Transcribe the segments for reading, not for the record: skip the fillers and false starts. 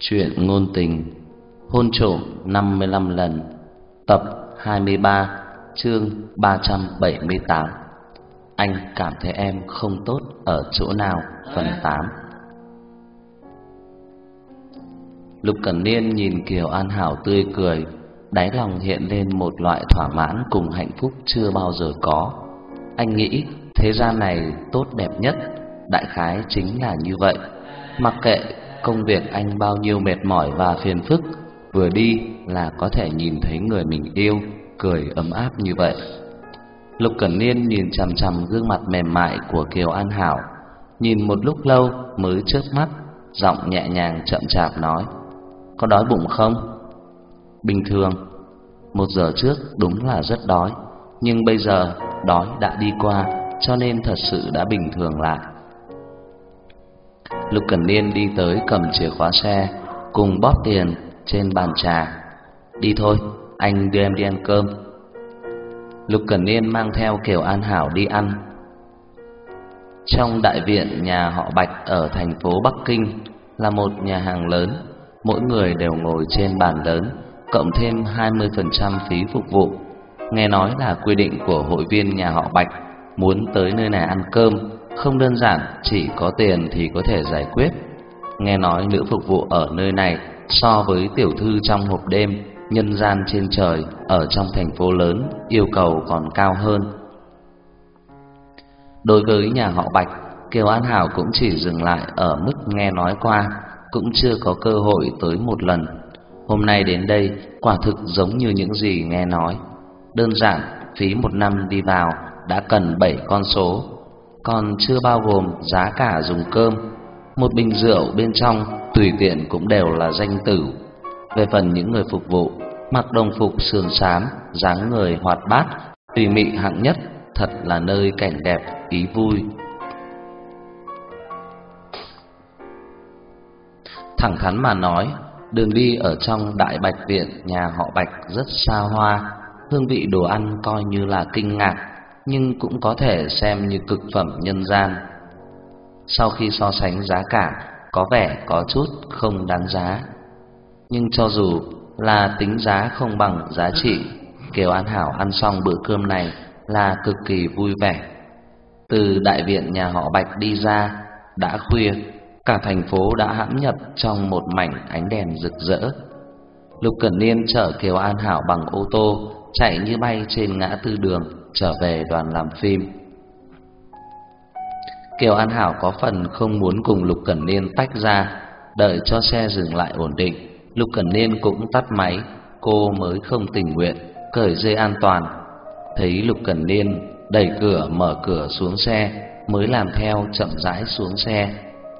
Chuyện ngôn tình hôn trổm 55 lần, tập 23, chương 378. Anh cảm thấy em không tốt ở chỗ nào, phần 8. Lục Cẩn Niên nhìn Kiều An Hảo tươi cười, đáy lòng hiện lên một loại thỏa mãn cùng hạnh phúc chưa bao giờ có. Anh nghĩ thế gian này tốt đẹp nhất đại khái chính là như vậy. Mặc kệ công việc anh bao nhiêu mệt mỏi và phiền phức, vừa đi là có thể nhìn thấy người mình yêu cười ấm áp như vậy. Lục Cẩn Niên nhìn chằm chằm gương mặt mềm mại của Kiều An Hảo, nhìn một lúc lâu mới chớp mắt, giọng nhẹ nhàng chậm chạp nói: "Có đói bụng không?" "Bình thường. 1 giờ trước đúng là rất đói, nhưng bây giờ đói đã đi qua, cho nên thật sự đã bình thường lại." Lục Cẩn Niên đi tới cầm chìa khóa xe cùng bóp tiền trên bàn trà. "Đi thôi, anh đưa em đi ăn cơm." Lục Cẩn Niên mang theo Kiều An Hảo đi ăn. Trong đại viện nhà họ Bạch ở thành phố Bắc Kinh là một nhà hàng lớn, mỗi người đều ngồi trên bàn lớn, cộng thêm 20% phí phục vụ. Nghe nói là quy định của hội viên nhà họ Bạch, muốn tới nơi này ăn cơm không đơn giản chỉ có tiền thì có thể giải quyết. Nghe nói nữ phục vụ ở nơi này so với tiểu thư trong hộp đêm nhân gian trên trời ở trong thành phố lớn yêu cầu còn cao hơn. Đối với nhà họ Bạch, Kiều An Hảo cũng chỉ dừng lại ở mức nghe nói qua, cũng chưa có cơ hội tới một lần. Hôm nay đến đây quả thực giống như những gì nghe nói. Đơn giản phí 1 năm đi vào đã cần 7 con số, còn chưa bao gồm giá cả dùng cơm. Một bình rượu bên trong tùy tiện cũng đều là danh tử. Về phần những người phục vụ, mặc đồng phục sườn xám, dáng người hoạt bát, tùy mị hạng nhất, thật là nơi cảnh đẹp ý vui. Thẳng thắn mà nói, đường đi ở trong Đại Bạch viện nhà họ Bạch rất xa hoa, hương vị đồ ăn coi như là kinh ngạc, nhưng cũng có thể xem như cực phẩm nhân gian. Sau khi so sánh giá cả, có vẻ có chút không đáng giá. Nhưng cho dù là tính giá không bằng giá trị, Kiều An Hảo ăn xong bữa cơm này là cực kỳ vui vẻ. Từ đại viện nhà họ Bạch đi ra, đã khuya, cả thành phố đã hãm nhập trong một mảnh ánh đèn rực rỡ. Lục Cẩn Niên chở Kiều An Hảo bằng ô tô, chạy như bay trên ngã tư đường trở về đoàn làm phim. Kiều An Hảo có phần không muốn cùng Lục Cẩn Niên tách ra, đợi cho xe dừng lại ổn định, Lục Cẩn Niên cũng tắt máy, cô mới không tình nguyện cởi dây an toàn. Thấy Lục Cẩn Niên đẩy cửa mở cửa xuống xe, mới làm theo chậm rãi xuống xe.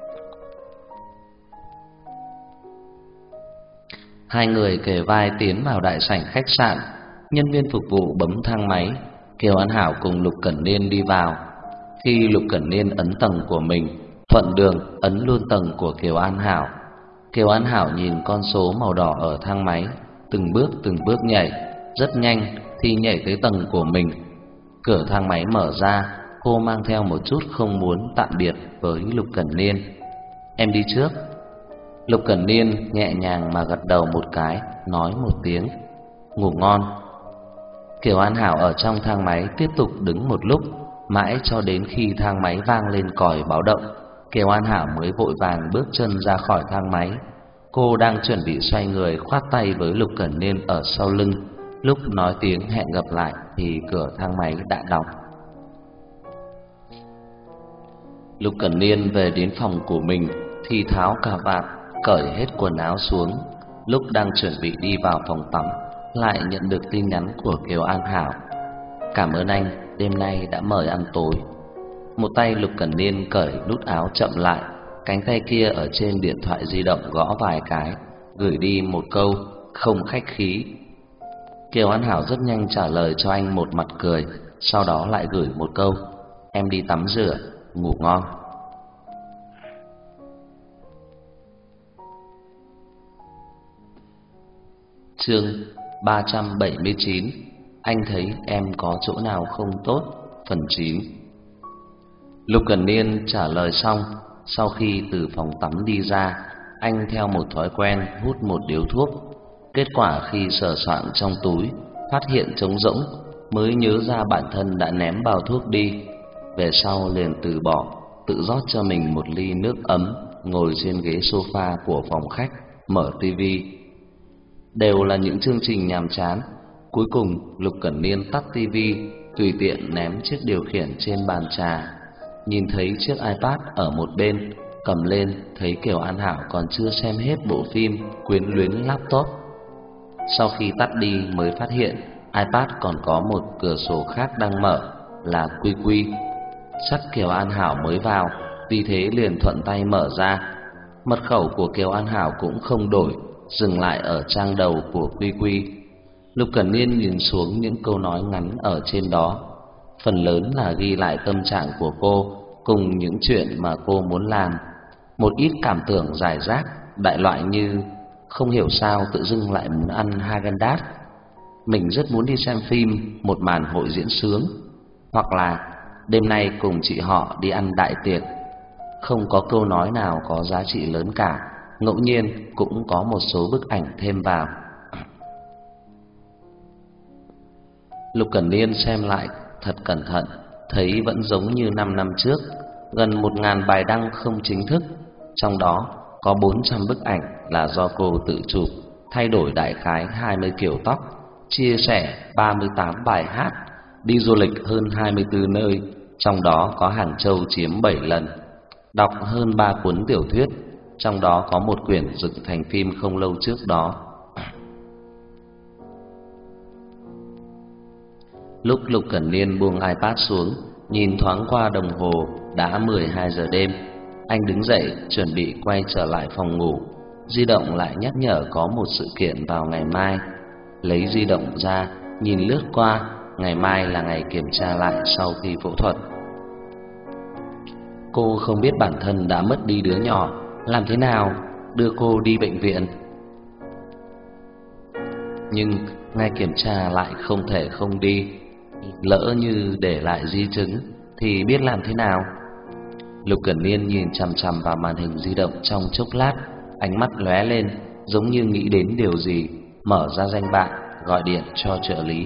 Hai người kề vai tiến vào đại sảnh khách sạn, nhân viên phục vụ bấm thang máy, Kiều An Hảo cùng Lục Cẩn Niên đi vào. Khi Lục Cẩn Niên ấn tầng của mình, thuận đường ấn luôn tầng của Kiều An Hảo. Kiều An Hảo nhìn con số màu đỏ ở thang máy, từng bước nhảy, rất nhanh thì nhảy tới tầng của mình. Cửa thang máy mở ra, cô mang theo một chút không muốn tạm biệt với Lục Cẩn Niên. "Em đi trước." Lục Cẩn Niên nhẹ nhàng mà gật đầu một cái, nói một tiếng "Ngủ ngon." Kiều An Hảo ở trong thang máy tiếp tục đứng một lúc, mãi cho đến khi thang máy vang lên còi báo động, Kiều An Hảo mới vội vàng bước chân ra khỏi thang máy. Cô đang chuẩn bị xoay người khoát tay với Lục Cẩn Niên ở sau lưng, lúc nói tiếng hẹn gặp lại thì cửa thang máy đã đóng. Lục Cẩn Niên về đến phòng của mình thì tháo cà vạt, cởi hết quần áo xuống. Lúc đang chuẩn bị đi vào phòng tắm, lại nhận được tin nhắn của Kiều An Hảo: "Cảm ơn anh, đêm nay đã mời ăn tối." Một tay Lục Cẩn Niên cởi nút áo chậm lại, cánh tay kia ở trên điện thoại di động gõ vài cái, gửi đi một câu không khách khí. Kiều An Hảo rất nhanh trả lời cho anh một mặt cười, sau đó lại gửi một câu: "Em đi tắm rửa, ngủ ngon." Chương 379. Anh thấy em có chỗ nào không tốt, phần 9. Lục Cẩn Niên trả lời xong, sau khi từ phòng tắm đi ra, Anh theo một thói quen hút một điếu thuốc. Kết quả khi sờ soạng trong túi phát hiện trống rỗng, mới nhớ ra bản thân đã ném bao thuốc đi. Về sau liền từ bỏ, tự rót cho mình một ly nước ấm, ngồi trên ghế sofa của phòng khách, mở tivi. Đều là những chương trình nhàm chán. Cuối cùng Lục Cẩn Niên tắt tivi, tùy tiện ném chiếc điều khiển trên bàn trà. Nhìn thấy chiếc iPad ở một bên, cầm lên thấy Kiều An Hảo còn chưa xem hết bộ phim quyến luyến laptop. Sau khi tắt đi mới phát hiện iPad còn có một cửa sổ khác đang mở, là Quy Quy. Chắc Kiều An Hảo mới vào, vì thế liền thuận tay mở ra. Mật khẩu của Kiều An Hảo cũng không đổi, dừng lại ở trang đầu của Quy Quy. Lục Cẩn Niên nhìn xuống những câu nói ngắn ở trên đó, phần lớn là ghi lại tâm trạng của cô cùng những chuyện mà cô muốn làm. Một ít cảm tưởng rải rác, đại loại như không hiểu sao tự dưng lại muốn ăn Häagen-Dazs, mình rất muốn đi xem phim một màn hội diễn sướng, hoặc là đêm nay cùng chị họ đi ăn đại tiệc. Không có câu nói nào có giá trị lớn cả, ngẫu nhiên cũng có một số bức ảnh thêm vào. Lục Cẩn Niên xem lại thật cẩn thận, thấy vẫn giống như 5 năm trước, gần 1000 bài đăng không chính thức, trong đó có 400 bức ảnh là do cô tự chụp, thay đổi đại khái 20 kiểu tóc, chia sẻ 38 bài hát, đi du lịch hơn 24 nơi, trong đó có Hàng Châu chiếm 7 lần, đọc hơn 3 cuốn tiểu thuyết, trong đó có một quyển dựng thành phim không lâu trước đó. Lúc Lục Cẩn Niên buông iPad xuống, nhìn thoáng qua đồng hồ, đã 12 giờ đêm. Anh đứng dậy chuẩn bị quay trở lại phòng ngủ, di động lại nhắc nhở có một sự kiện vào ngày mai. Lấy di động ra, nhìn lướt qua, ngày mai là ngày kiểm tra lại sau khi phẫu thuật. Cô không biết bản thân đã mất đi đứa nhỏ, làm thế nào đưa cô đi bệnh viện. Nhưng ngày kiểm tra lại không thể không đi, lỡ như để lại di chứng thì biết làm thế nào. Lục Cẩn Niên nhìn chằm chằm vào màn hình di động trong chốc lát, ánh mắt lóe lên, giống như nghĩ đến điều gì, mở ra danh bạ, gọi điện cho trợ lý.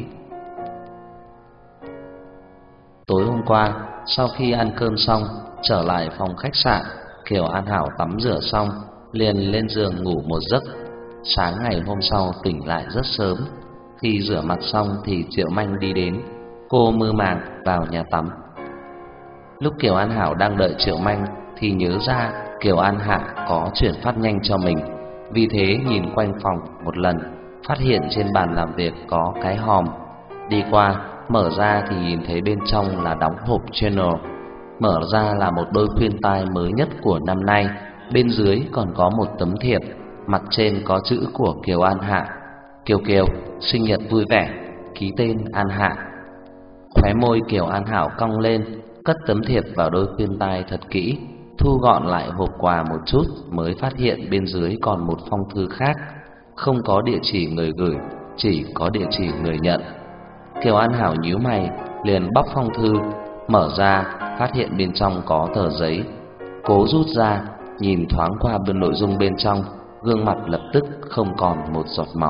Tối hôm qua, sau khi ăn cơm xong, trở lại phòng khách sạn, Kiều An Hảo tắm rửa xong, liền lên giường ngủ một giấc. Sáng ngày hôm sau tỉnh lại rất sớm. Khi rửa mặt xong thì Triệu Manh đi đến, cô mơ màng vào nhà tắm. Lúc Kiều An Hảo đang đợi Triệu Manh thì nhớ ra Kiều An Hạ có chuyển phát nhanh cho mình, vì thế nhìn quanh phòng một lần, phát hiện trên bàn làm việc có cái hòm. Đi qua, mở ra thì nhìn thấy bên trong là đóng hộp Channel. Mở ra là một đôi khuyên tai mới nhất của năm nay, bên dưới còn có một tấm thiệp, mặt trên có chữ của Kiều An Hạ: Kiều Kiều, sinh nhật vui vẻ, ký tên An Hạ. Khóe môi Kiều An Hảo cong lên, cất tấm thiệp vào đôi khuyên tai thật kỹ, thu gọn lại hộp quà một chút, mới phát hiện bên dưới còn một phong thư khác, không có địa chỉ người gửi, chỉ có địa chỉ người nhận. Kiều An Hảo nhíu mày, liền bóc phong thư, mở ra, phát hiện bên trong có tờ giấy. Cố rút ra, nhìn thoáng qua bên nội dung bên trong, gương mặt lập tức không còn một giọt máu.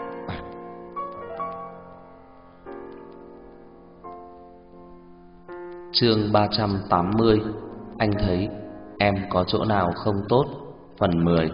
Chương 380. Anh thấy em có chỗ nào không tốt, phần 10.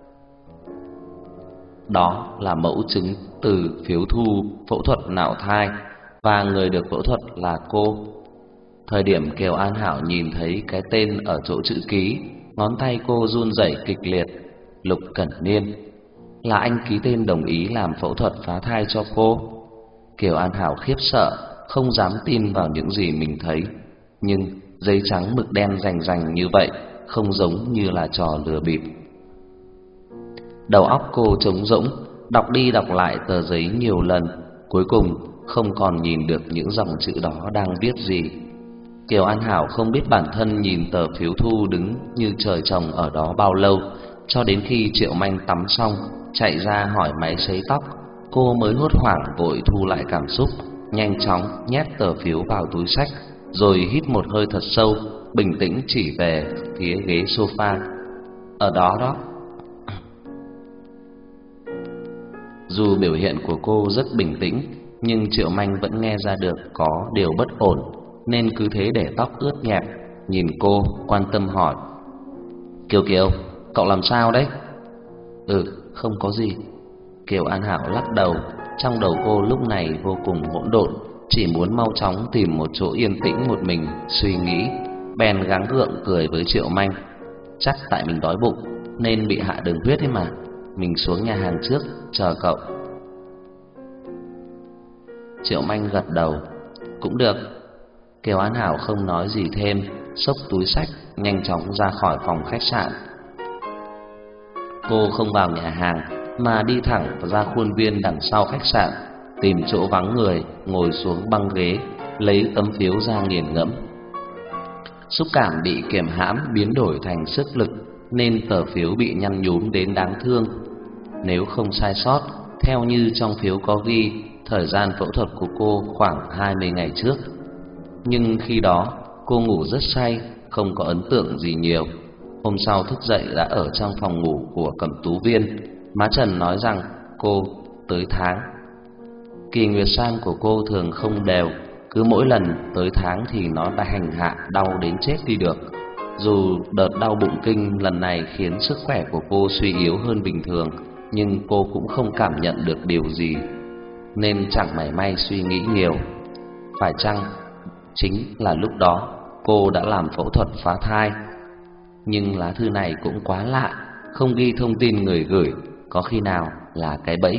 Đó là mẫu chứng từ phiếu thu phẫu thuật nạo thai, và người được phẫu thuật là cô. Thời điểm Kiều An Hảo nhìn thấy cái tên ở chỗ chữ ký, ngón tay cô run rẩy kịch liệt. Lục Cẩn Niên, là anh ký tên đồng ý làm phẫu thuật phá thai cho cô. Kiều An Hảo khiếp sợ, không dám tin vào những gì mình thấy. Nhưng giấy trắng mực đen rành rành như vậy, không giống như là trò lừa bịp. Đầu óc cô trống rỗng, đọc đi đọc lại tờ giấy nhiều lần, cuối cùng không còn nhìn được những dòng chữ đó đang viết gì. Kiều An Hảo không biết bản thân nhìn tờ phiếu thu đứng như trời trồng ở đó bao lâu, cho đến khi Triệu Manh tắm xong chạy ra hỏi máy sấy tóc, cô mới hốt hoảng vội thu lại cảm xúc, nhanh chóng nhét tờ phiếu vào túi xách, rồi hít một hơi thật sâu, bình tĩnh chỉ về phía ghế sofa. Ở đó đó. Dù biểu hiện của cô rất bình tĩnh, nhưng Triệu Manh vẫn nghe ra được có điều bất ổn, nên cứ thế để tóc ướt nhẹp, nhìn cô quan tâm hỏi: "Kiều Kiều, cậu làm sao đấy?" Không có gì." Kiều An Hảo lắc đầu, trong đầu cô lúc này vô cùng hỗn độn, chỉ muốn mau chóng tìm một chỗ yên tĩnh một mình suy nghĩ, bèn gắng gượng cười với Triệu Manh: "Chắc tại mình đói bụng nên bị hạ đường huyết ấy mà, mình xuống nhà hàng trước chờ cậu." Triệu Manh gật đầu: "Cũng được." Kiều An Hảo không nói gì thêm, xốc túi xách nhanh chóng ra khỏi phòng khách sạn. Cô không vào nhà hàng mà đi thẳng ra khuôn viên đằng sau khách sạn, tìm chỗ vắng người ngồi xuống băng ghế, lấy tấm phiếu ra nghiền ngẫm. Xúc cảm bị kiềm hãm biến đổi thành sức lực, nên tờ phiếu bị nhăn nhúm đến đáng thương. Nếu không sai sót, theo như trong phiếu có ghi, thời gian phẫu thuật của cô khoảng 20 ngày trước. Nhưng khi đó cô ngủ rất say, không có ấn tượng gì nhiều. Hôm sau thức dậy đã ở trong phòng ngủ của Cẩm Tú Viên. Má Trần nói rằng cô tới tháng. Kỳ nguyệt sang của cô thường không đều, cứ mỗi lần tới tháng thì nó đã hành hạ đau đến chết đi được. Dù đợt đau bụng kinh lần này khiến sức khỏe của cô suy yếu hơn bình thường, nhưng cô cũng không cảm nhận được điều gì, nên chẳng mảy may suy nghĩ nhiều. Phải chăng chính là lúc đó cô đã làm phẫu thuật phá thai? Nhưng lá thư này cũng quá lạ, không ghi thông tin người gửi, có khi nào là cái bẫy?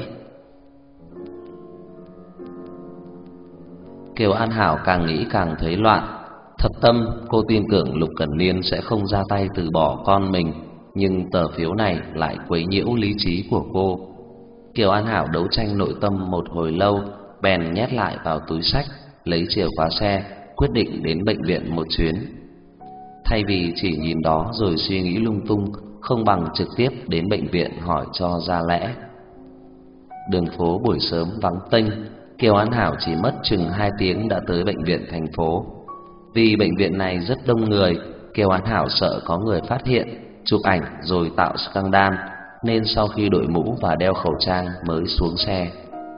Kiều An Hảo càng nghĩ càng thấy loạn. Thật tâm cô tin tưởng Lục Cẩn Niên sẽ không ra tay từ bỏ con mình, nhưng tờ phiếu này lại quấy nhiễu lý trí của cô. Kiều An Hảo đấu tranh nội tâm một hồi lâu, bèn nhét lại vào túi xách, lấy chìa khóa xe, quyết định đến bệnh viện một chuyến. Thay vì chỉ nhìn đó rồi suy nghĩ lung tung, không bằng trực tiếp đến bệnh viện hỏi cho ra lẽ. Đường phố buổi sớm vắng tênh, Kiều An Hảo chỉ mất chừng 2 tiếng đã tới bệnh viện thành phố. Vì bệnh viện này rất đông người, Kiều An Hảo sợ có người phát hiện, chụp ảnh rồi tạo scandal, nên sau khi đội mũ và đeo khẩu trang mới xuống xe.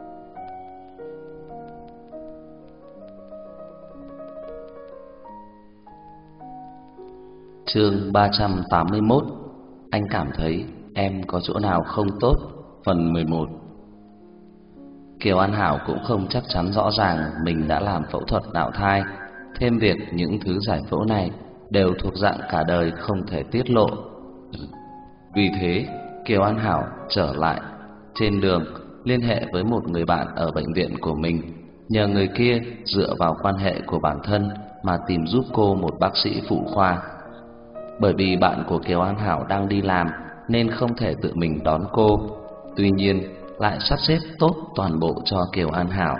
Chương 381. Anh cảm thấy em có chỗ nào không tốt. Phần 11. Kiều An Hảo cũng không chắc chắn rõ ràng mình đã làm phẫu thuật nạo thai, thêm việc những thứ giải phẫu này đều thuộc dạng cả đời không thể tiết lộ. Vì thế, Kiều An Hảo trở lại. Trên đường, liên hệ với một người bạn ở bệnh viện của mình, nhờ người kia dựa vào quan hệ của bản thân mà tìm giúp cô một bác sĩ phụ khoa. Bởi vì bạn của Kiều An Hảo đang đi làm nên không thể tự mình đón cô, tuy nhiên lại sắp xếp tốt toàn bộ cho Kiều An Hảo.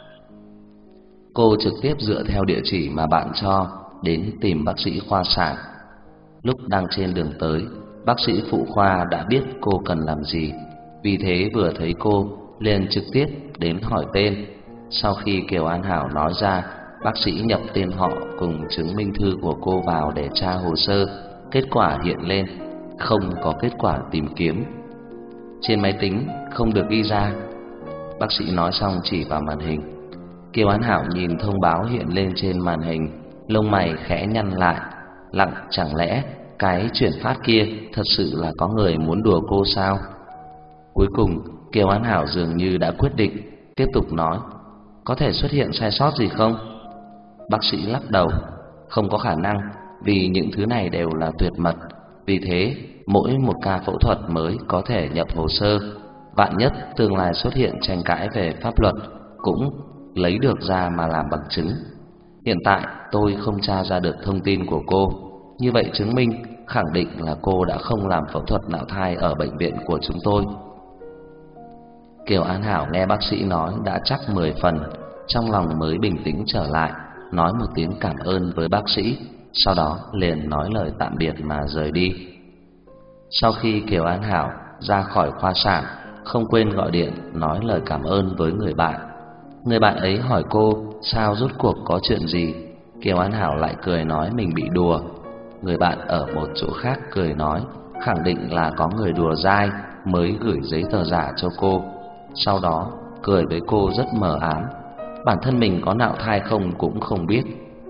Cô trực tiếp dựa theo địa chỉ mà bạn cho đến tìm bác sĩ khoa sản. Lúc đang trên đường tới, bác sĩ phụ khoa đã biết cô cần làm gì, vì thế vừa thấy cô liền trực tiếp đến hỏi tên. Sau khi Kiều An Hảo nói ra, bác sĩ nhập tên họ cùng chứng minh thư của cô vào để tra hồ sơ. Kết quả hiện lên không có kết quả tìm kiếm. Trên máy tính không được ghi ra. Bác sĩ nói xong chỉ vào màn hình. Kiều An Hảo nhìn thông báo hiện lên trên màn hình, lông mày khẽ nhăn lại, lặng chẳng lẽ cái chuyển phát kia thật sự là có người muốn đùa cô sao? Cuối cùng Kiều An Hảo dường như đã quyết định, tiếp tục nói: "Có thể xuất hiện sai sót gì không?" Bác sĩ lắc đầu: "Không có khả năng, vì những thứ này đều là tuyệt mật. Vì thế mỗi một ca phẫu thuật mới có thể nhập hồ sơ, vạn nhất tương lai xuất hiện tranh cãi về pháp luật cũng lấy được ra mà làm bằng chứng. Hiện tại tôi không tra ra được thông tin của cô, như vậy chứng minh khẳng định là cô đã không làm phẫu thuật nạo thai ở bệnh viện của chúng tôi." Kiều An Hảo nghe bác sĩ nói đã chắc 10 phần, trong lòng mới bình tĩnh trở lại, nói một tiếng cảm ơn với bác sĩ, sau đó liền nói lời tạm biệt mà rời đi. Sau khi Kiều An Hảo ra khỏi khoa sản, không quên gọi điện nói lời cảm ơn với người bạn. Người bạn ấy hỏi cô sao rốt cuộc có chuyện gì. Kiều An Hảo lại cười nói mình bị đùa. Người bạn ở một chỗ khác cười nói khẳng định là có người đùa dai mới gửi giấy tờ giả cho cô. sau đó cười với cô rất mờ ám. Bản thân mình có nạo thai không cũng không biết.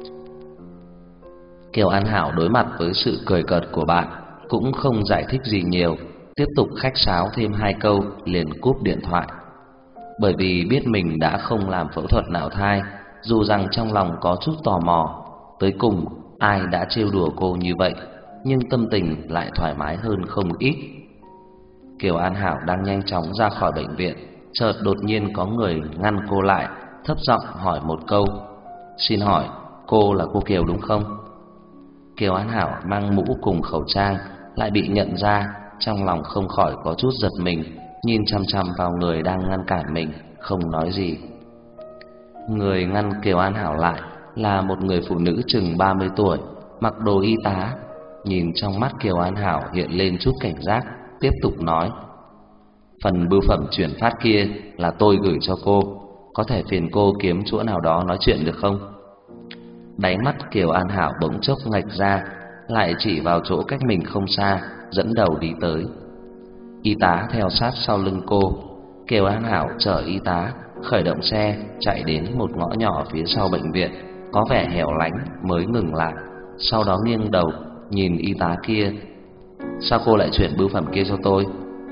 Kiều An Hảo đối mặt với sự cười cợt của bạn cũng không giải thích gì nhiều, tiếp tục khách sáo thêm 2 câu liền cúp điện thoại. Bởi vì biết mình đã không làm phẫu thuật nạo thai, dù rằng trong lòng có chút tò mò, tới cùng ai đã trêu đùa cô như vậy, nhưng tâm tình lại thoải mái hơn không ít. Kiều An Hảo đang nhanh chóng ra khỏi bệnh viện, chợt đột nhiên có người ngăn cô lại, thấp giọng hỏi một câu: "Xin hỏi, cô là cô Kiều đúng không?" Kiều An Hảo mang mũ cùng khẩu trang, lại bị nhận ra, trong lòng không khỏi có chút giật mình, nhìn chăm chăm vào người đang ngăn cản mình, không nói gì. Người ngăn Kiều An Hảo lại là một người phụ nữ chừng 30 tuổi, mặc đồ y tá. Nhìn trong mắt Kiều An Hảo hiện lên chút cảnh giác, tiếp tục nói: "Phần bưu phẩm chuyển phát kia là tôi gửi cho cô, có thể phiền cô kiếm chỗ nào đó nói chuyện được không?" Đáy mắt Kiều An Hảo bỗng chốc ngạch ra, lại chỉ vào chỗ cách mình không xa, dẫn đầu đi tới. Y tá theo sát sau lưng cô. Kiều An Hảo chở y tá khởi động xe, chạy đến một ngõ nhỏ phía sau bệnh viện, có vẻ hẻo lánh mới ngừng lại. Sau đó nghiêng đầu nhìn y tá kia: "Sao cô lại chuyển bưu phẩm kia cho tôi?"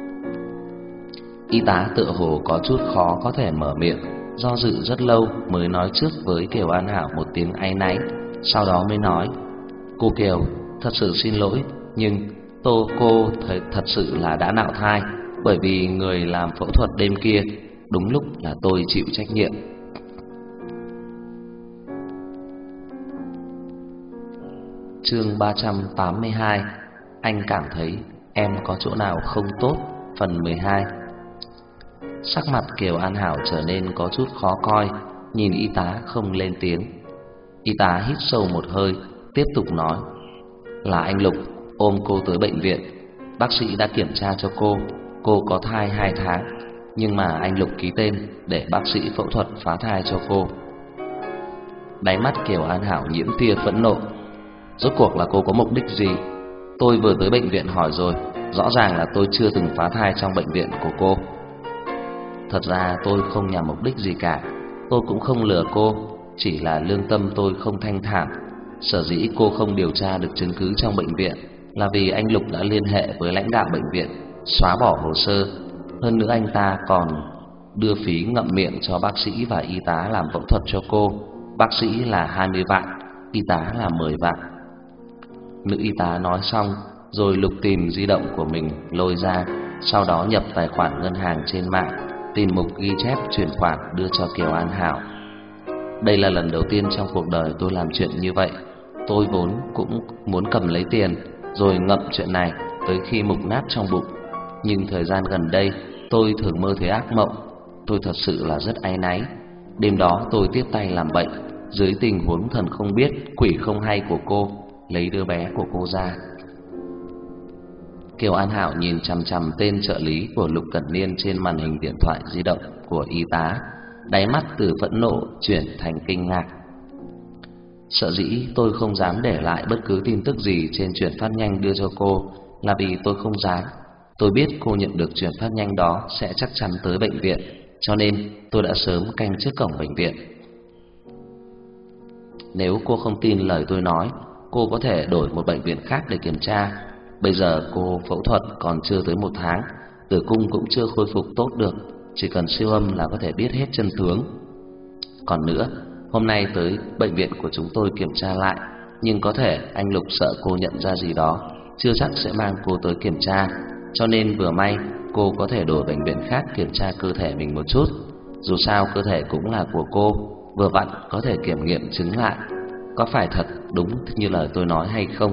Y tá tựa hồ có chút khó có thể mở miệng, do dự rất lâu mới nói trước với Kiều An Hảo một tiếng áy náy, sau đó mới nói: "Cô Kiều, thật sự xin lỗi, nhưng cô thật sự là đã nạo thai, bởi vì người làm phẫu thuật đêm kia đúng lúc là tôi chịu trách nhiệm." Chương 382: Anh cảm thấy em có chỗ nào không tốt, phần 12. Sắc mặt Kiều An Hảo trở nên có chút khó coi, nhìn y tá không lên tiếng. Y tá hít sâu một hơi, tiếp tục nói: "Là anh Lục ôm cô tới bệnh viện, bác sĩ đã kiểm tra cho cô có thai 2 tháng, nhưng mà anh Lục ký tên để bác sĩ phẫu thuật phá thai cho cô." Đáy mắt Kiều An Hảo nhiễm tia phẫn nộ. Rốt cuộc là cô có mục đích gì? Tôi vừa tới bệnh viện hỏi rồi, rõ ràng là tôi chưa từng phá thai trong bệnh viện của cô. Thật ra tôi không nhằm mục đích gì cả, tôi cũng không lừa cô, chỉ là lương tâm tôi không thanh thản. Sở dĩ cô không điều tra được chứng cứ trong bệnh viện là vì anh Lục đã liên hệ với lãnh đạo bệnh viện, xóa bỏ hồ sơ. Hơn nữa anh ta còn đưa phí ngậm miệng cho bác sĩ và y tá làm phẫu thuật cho cô. Bác sĩ là 20 vạn, y tá là 10 vạn. Nữ y tá nói xong rồi lục tìm di động của mình lôi ra, sau đó nhập tài khoản ngân hàng trên mạng, tìm mục ghi chép chuyển khoản đưa cho Kiều An Hảo. Đây là lần đầu tiên trong cuộc đời tôi làm chuyện như vậy. Tôi vốn cũng muốn cầm lấy tiền rồi ngậm chuyện này tới khi mục nát trong bụng, nhưng thời gian gần đây tôi thường mơ thấy ác mộng. Tôi thật sự là rất áy náy. Đêm đó tôi tiếp tay làm bệnh, dưới tình huống thần không biết quỷ không hay của cô, lấy đứa bé của cô ra. Kiều An Hảo nhìn chằm chằm tên trợ lý của Lục Cẩn Niên trên màn hình điện thoại di động của y tá, đáy mắt từ phẫn nộ chuyển thành kinh ngạc. Sợ dĩ tôi không dám để lại bất cứ tin tức gì trên chuyển phát nhanh đưa cho cô là vì tôi không dám. Tôi biết cô nhận được chuyển phát nhanh đó sẽ chắc chắn tới bệnh viện, cho nên tôi đã sớm canh trước cổng bệnh viện. Nếu cô không tin lời tôi nói, cô có thể đổi một bệnh viện khác để kiểm tra. Bây giờ cô phẫu thuật còn chưa tới 1 tháng, tử cung cũng chưa khôi phục tốt được, chỉ cần siêu âm là có thể biết hết chân tướng. Còn nữa, hôm nay tới bệnh viện của chúng tôi kiểm tra lại, nhưng có thể anh Lục sợ cô nhận ra gì đó, chưa chắc sẽ mang cô tới kiểm tra, cho nên vừa may cô có thể đổi bệnh viện khác kiểm tra cơ thể mình một chút. Dù sao cơ thể cũng là của cô, vừa vặn có thể kiểm nghiệm chứng lại có phải thật đúng như lời tôi nói hay không.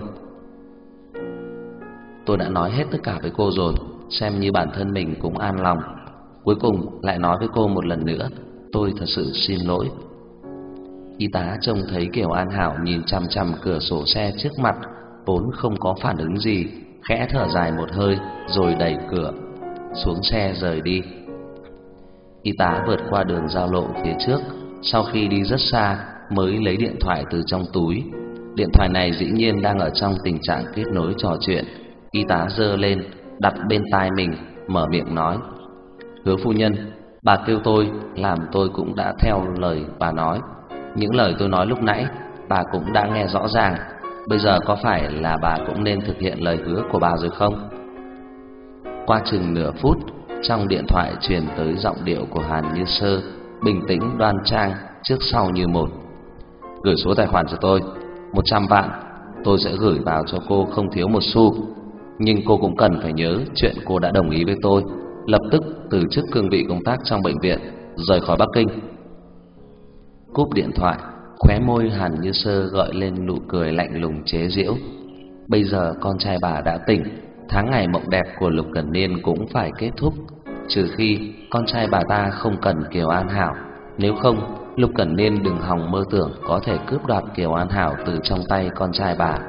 Tôi đã nói hết tất cả với cô rồi, xem như bản thân mình cũng an lòng. Cuối cùng lại nói với cô một lần nữa, tôi thật sự xin lỗi. Y tá trông thấy Kiều An Hảo nhìn chằm chằm cửa sổ xe trước mặt, vốn không có phản ứng gì, khẽ thở dài một hơi rồi đẩy cửa xuống xe rời đi. Y tá vượt qua đường giao lộ phía trước, sau khi đi rất xa mới lấy điện thoại từ trong túi. Điện thoại này dĩ nhiên đang ở trong tình trạng kết nối trò chuyện. Y tá giơ lên, đặt bên tai mình, mở miệng nói: "Hứa phu nhân, Bà kêu tôi làm tôi cũng đã theo lời bà nói. Những lời tôi nói lúc nãy bà cũng đã nghe rõ ràng. Bây giờ có phải là bà cũng nên thực hiện lời hứa của bà rồi không? Qua chừng nửa phút, trong điện thoại truyền tới giọng điệu của Hàn Như Sơ, bình tĩnh đoan trang, trước sau như một. Gửi số tài khoản cho tôi, 100 vạn. Tôi sẽ gửi vào cho cô không thiếu một xu. Nhưng cô cũng cần phải nhớ chuyện cô đã đồng ý với tôi, lập tức từ chức cương vị công tác trong bệnh viện, rời khỏi Bắc Kinh. Cúp điện thoại, khóe môi Hàn Như Sơ gợi lên nụ cười lạnh lùng chế giễu. Bây giờ con trai bà đã tỉnh, tháng ngày mộng đẹp của Lục Cẩn Niên cũng phải kết thúc, trừ khi con trai bà ta không cần Kiều An Hảo. Nếu không, Lục Cẩn Niên đừng hòng mơ tưởng có thể cướp đoạt Kiều An Hảo từ trong tay con trai bà.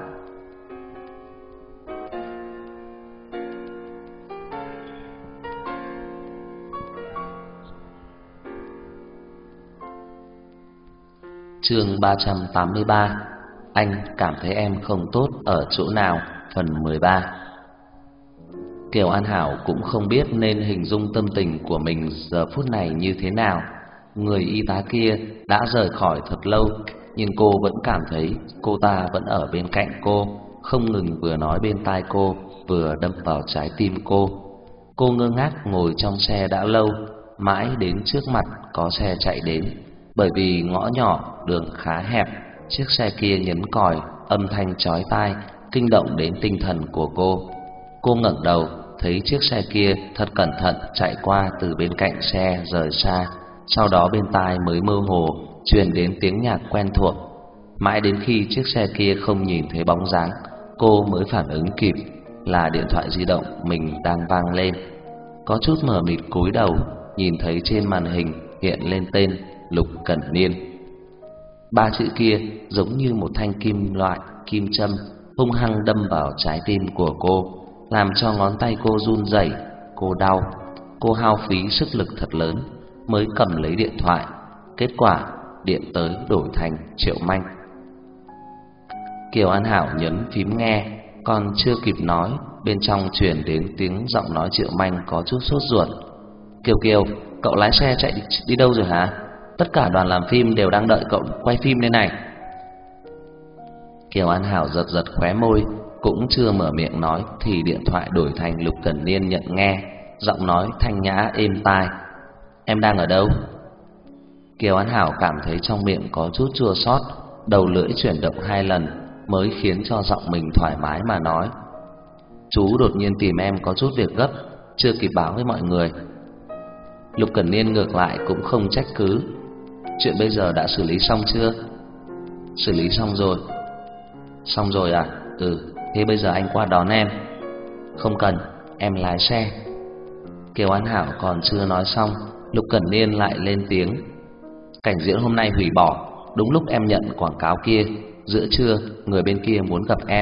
Chương 383. Anh cảm thấy em không tốt ở chỗ nào? Phần 13. Kiều An Hảo cũng không biết nên hình dung tâm tình của mình giờ phút này như thế nào. Người y tá kia đã rời khỏi thật lâu, nhưng cô vẫn cảm thấy cô ta vẫn ở bên cạnh cô, không ngừng vừa nói bên tai cô, vừa đâm vào trái tim cô. Cô ngơ ngác ngồi trong xe đã lâu, mãi đến trước mặt có xe chạy đến. Bởi vì ngõ nhỏ, đường khá hẹp, chiếc xe kia nhấn còi, âm thanh chói tai, kinh động đến tinh thần của cô. Cô ngẩng đầu, thấy chiếc xe kia thật cẩn thận chạy qua từ bên cạnh xe rời xa. Sau đó bên tai mới mơ hồ truyền đến tiếng nhạc quen thuộc. Mãi đến khi chiếc xe kia không nhìn thấy bóng dáng, cô mới phản ứng kịp là điện thoại di động mình đang vang lên. Có chút mờ mịt cúi đầu, nhìn thấy trên màn hình hiện lên tên Lục Cẩn Niên. Ba chữ kia giống như một thanh kim loại kim châm hung hăng đâm vào trái tim của cô, làm cho ngón tay cô run rẩy. Cô đau, cô hao phí sức lực thật lớn mới cầm lấy điện thoại. Kết quả điện tới đổi thành Triệu Manh. Kiều An Hảo nhấn phím nghe, còn chưa kịp nói, bên trong truyền đến tiếng giọng nói Triệu Manh có chút sốt ruột. Kiều Kiều, cậu lái xe chạy đi đâu rồi hả? Tất cả đoàn làm phim đều đang đợi cậu quay phim đây này. Kiều An Hảo giật giật khóe môi, cũng chưa mở miệng nói thì điện thoại đổi thành Lục Cẩn Niên nhận nghe, giọng nói thanh nhã êm tai. Em đang ở đâu? Kiều An Hảo cảm thấy trong miệng có chút chua xót, đầu lưỡi chuyển động 2 lần mới khiến cho giọng mình thoải mái mà nói. Chú đột nhiên tìm em có chút việc gấp, chưa kịp báo với mọi người. Lục Cẩn Niên ngược lại cũng không trách cứ. Chuyện bây giờ đã xử lý xong chưa? Xử lý xong rồi. Xong rồi à? Thế bây giờ anh qua đón em. Không cần, em lái xe. Kiều An Hảo còn chưa nói xong, Lục Cẩn Niên lại lên tiếng. Cảnh diễn hôm nay hủy bỏ, đúng lúc em nhận quảng cáo kia. Giữa trưa, người bên kia muốn gặp em.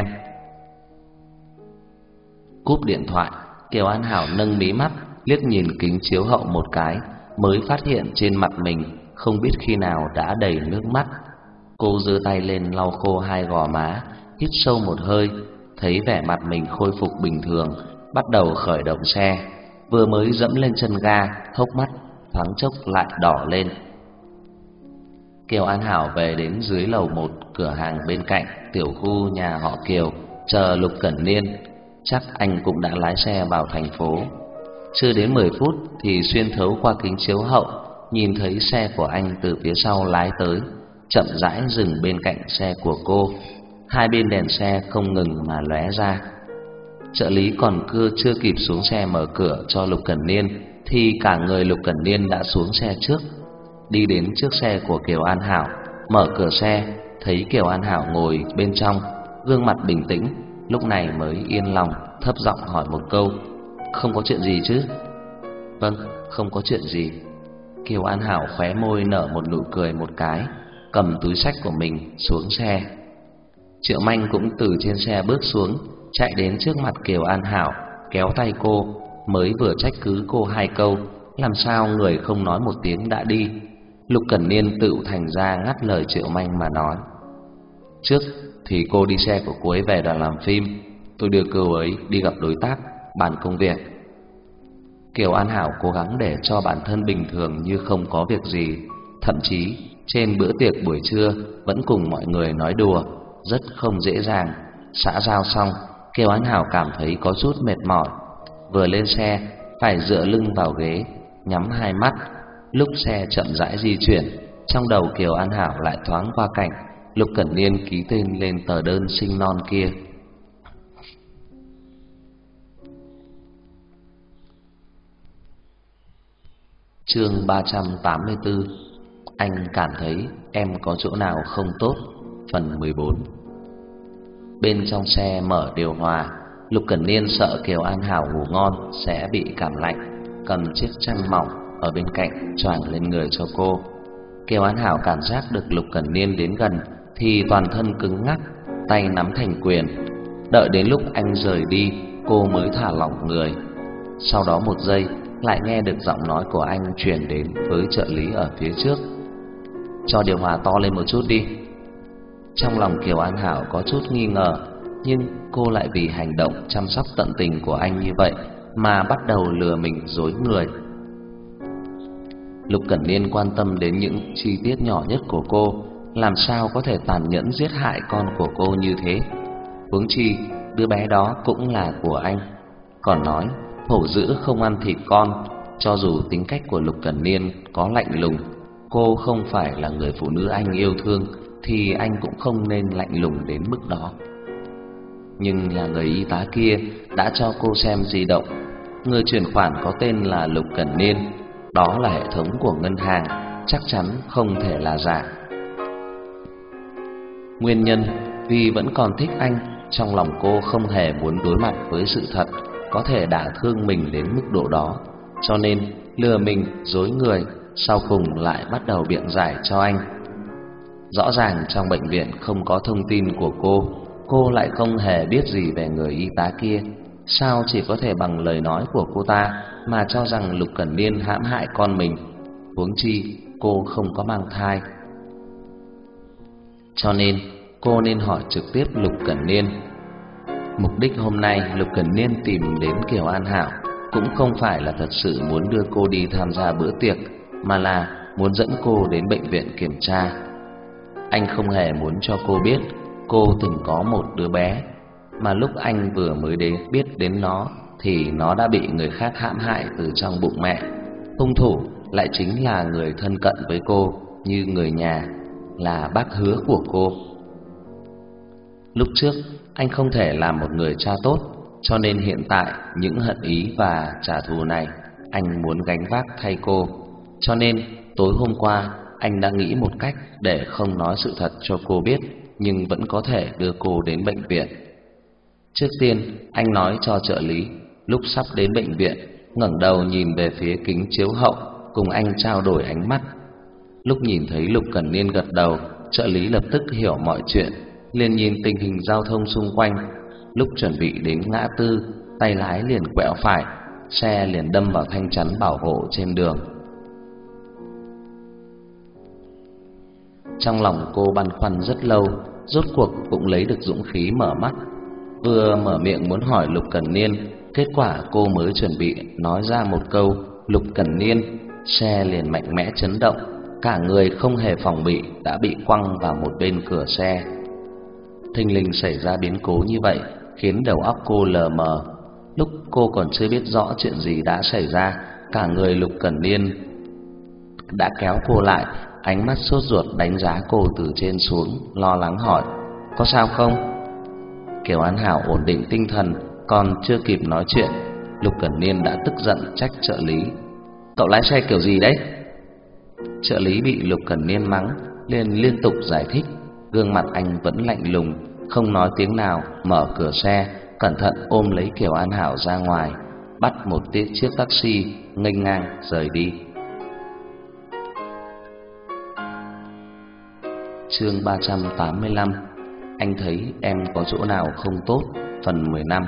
Cúp điện thoại, Kiều An Hảo nâng mí mắt, liếc nhìn kính chiếu hậu một cái, mới phát hiện trên mặt mình không biết khi nào đã đầy nước mắt. Cô giơ tay lên lau khô 2 gò má, hít sâu một hơi, thấy vẻ mặt mình khôi phục bình thường, bắt đầu khởi động xe. Vừa mới dẫm lên chân ga, hốc mắt thoáng chốc lại đỏ lên. Kiều An Hảo về đến dưới lầu 1 cửa hàng bên cạnh tiểu khu nhà họ Kiều, chờ Lục Cẩn Niên. Chắc anh cũng đã lái xe vào thành phố. Chưa đến 10 phút thì xuyên thấu qua kính chiếu hậu, nhìn thấy xe của anh từ phía sau lái tới, chậm rãi dừng bên cạnh xe của cô. Hai bên đèn xe không ngừng mà lóe ra. Trợ lý còn chưa kịp xuống xe mở cửa cho Lục Cẩn Niên thì cả người Lục Cẩn Niên đã xuống xe trước, đi đến trước xe của Kiều An Hảo, mở cửa xe, thấy Kiều An Hảo ngồi bên trong, gương mặt bình tĩnh, lúc này mới yên lòng, thấp giọng hỏi một câu. Không có chuyện gì chứ? Vâng, không có chuyện gì. Kiều An Hảo khóe môi nở một nụ cười một cái, cầm túi xách của mình xuống xe. Triệu Manh cũng từ trên xe bước xuống, chạy đến trước mặt Kiều An Hảo, kéo tay cô, mới vừa trách cứ cô 2 câu, làm sao người không nói một tiếng đã đi. Lục Cẩn Niên tự thành ra ngắt lời Triệu Manh mà nói. Trước thì cô đi xe của cô ấy về đoàn làm phim, tôi đưa cô ấy đi gặp đối tác, bàn công việc. Kiều An Hảo cố gắng để cho bản thân bình thường như không có việc gì, thậm chí trên bữa tiệc buổi trưa vẫn cùng mọi người nói đùa, rất không dễ dàng. Xã giao xong, Kiều An Hảo cảm thấy có chút mệt mỏi, vừa lên xe phải dựa lưng vào ghế, nhắm hai mắt. Lúc xe chậm rãi di chuyển, trong đầu Kiều An Hảo lại thoáng qua cảnh Lục Cẩn Niên ký tên lên tờ đơn sinh non kia. Chương 384. Anh cảm thấy em có chỗ nào không tốt. Phần 14. Bên trong xe mở điều hòa, Lục Cẩn Niên sợ Kiều An Hảo ngủ ngon sẽ bị cảm lạnh, cầm chiếc chăn mỏng ở bên cạnh choàng lên người cho cô. Kiều An Hảo cảm giác được Lục Cẩn Niên đến gần thì toàn thân cứng ngắc, tay nắm thành quyền. Đợi đến lúc anh rời đi, cô mới thả lỏng người. Sau đó một giây, lại nghe được giọng nói của anh truyền đến với trợ lý ở phía trước. Cho điều hòa to lên một chút đi. Trong lòng Kiều An Hảo có chút nghi ngờ, nhưng cô lại vì hành động chăm sóc tận tình của anh như vậy mà bắt đầu lừa mình dối người. Lục Cẩn Niên quan tâm đến những chi tiết nhỏ nhất của cô, làm sao có thể tàn nhẫn giết hại con của cô như thế. Huống chi đứa bé đó cũng là của anh. Còn nói hổ dữ không ăn thịt con. Cho dù tính cách của Lục Cẩn Niên có lạnh lùng, cô không phải là người phụ nữ anh yêu thương, thì anh cũng không nên lạnh lùng đến mức đó. Nhưng là người y tá kia đã cho cô xem di động. Người chuyển khoản có tên là Lục Cẩn Niên. Đó là hệ thống của ngân hàng, chắc chắn không thể là giả. Nguyên nhân vì vẫn còn thích anh, trong lòng cô không hề muốn đối mặt với sự thật có thể đả thương mình đến mức độ đó, cho nên lừa mình dối người, sau cùng lại bắt đầu biện giải cho anh. Rõ ràng trong bệnh viện không có thông tin của cô lại không hề biết gì về người y tá kia. Sao chỉ có thể bằng lời nói của cô ta mà cho rằng Lục Cẩn Niên hãm hại con mình? Huống chi cô không có mang thai. Cho nên cô nên hỏi trực tiếp Lục Cẩn Niên. Mục đích hôm nay Lục Cẩn Niên tìm đến Kiều An Hảo cũng không phải là thật sự muốn đưa cô đi tham gia bữa tiệc, mà là muốn dẫn cô đến bệnh viện kiểm tra. Anh không hề muốn cho cô biết cô từng có một đứa bé, mà lúc anh vừa mới biết đến nó thì nó đã bị người khác hãm hại từ trong bụng mẹ. Hung thủ lại chính là người thân cận với cô như người nhà, là bác Hứa của cô. Lúc trước anh không thể làm một người cha tốt, cho nên hiện tại những hận ý và trả thù này anh muốn gánh vác thay cô. Cho nên tối hôm qua anh đã nghĩ một cách để không nói sự thật cho cô biết, nhưng vẫn có thể đưa cô đến bệnh viện. Trước tiên anh nói cho trợ lý, lúc sắp đến bệnh viện ngẩng đầu nhìn về phía kính chiếu hậu, cùng anh trao đổi ánh mắt. Lúc nhìn thấy Lục Cẩn Niên gật đầu, trợ lý lập tức hiểu mọi chuyện, liền nhìn tình hình giao thông xung quanh. Lúc chuẩn bị đến ngã tư, tay lái liền quẹo phải, xe liền đâm vào thanh chắn bảo hộ trên đường. Trong lòng cô băn khoăn rất lâu, rốt cuộc cũng lấy được dũng khí mở mắt. Vừa mở miệng muốn hỏi Lục Cẩn Niên, kết quả cô mới chuẩn bị nói ra một câu Lục Cẩn Niên, xe liền mạnh mẽ chấn động, cả người không hề phòng bị đã bị quăng vào một bên cửa xe. Thình lình xảy ra biến cố như vậy khiến đầu óc cô lờ mờ. Lúc cô còn chưa biết rõ chuyện gì đã xảy ra, cả người Lục Cẩn Niên đã kéo cô lại, ánh mắt sốt ruột đánh giá cô từ trên xuống, lo lắng hỏi: "Có sao không?" Kiều An Hảo ổn định tinh thần, còn chưa kịp nói chuyện, Lục Cẩn Niên đã tức giận trách trợ lý: "Cậu lái xe kiểu gì đấy?" Trợ lý bị Lục Cẩn Niên mắng, liền liên tục giải thích. Gương mặt anh vẫn lạnh lùng, không nói tiếng nào, mở cửa xe, cẩn thận ôm lấy Kiều An Hảo ra ngoài, bắt một chiếc taxi nghênh ngang rời đi. Chương 385. Anh thấy em có chỗ nào không tốt. Phần 15.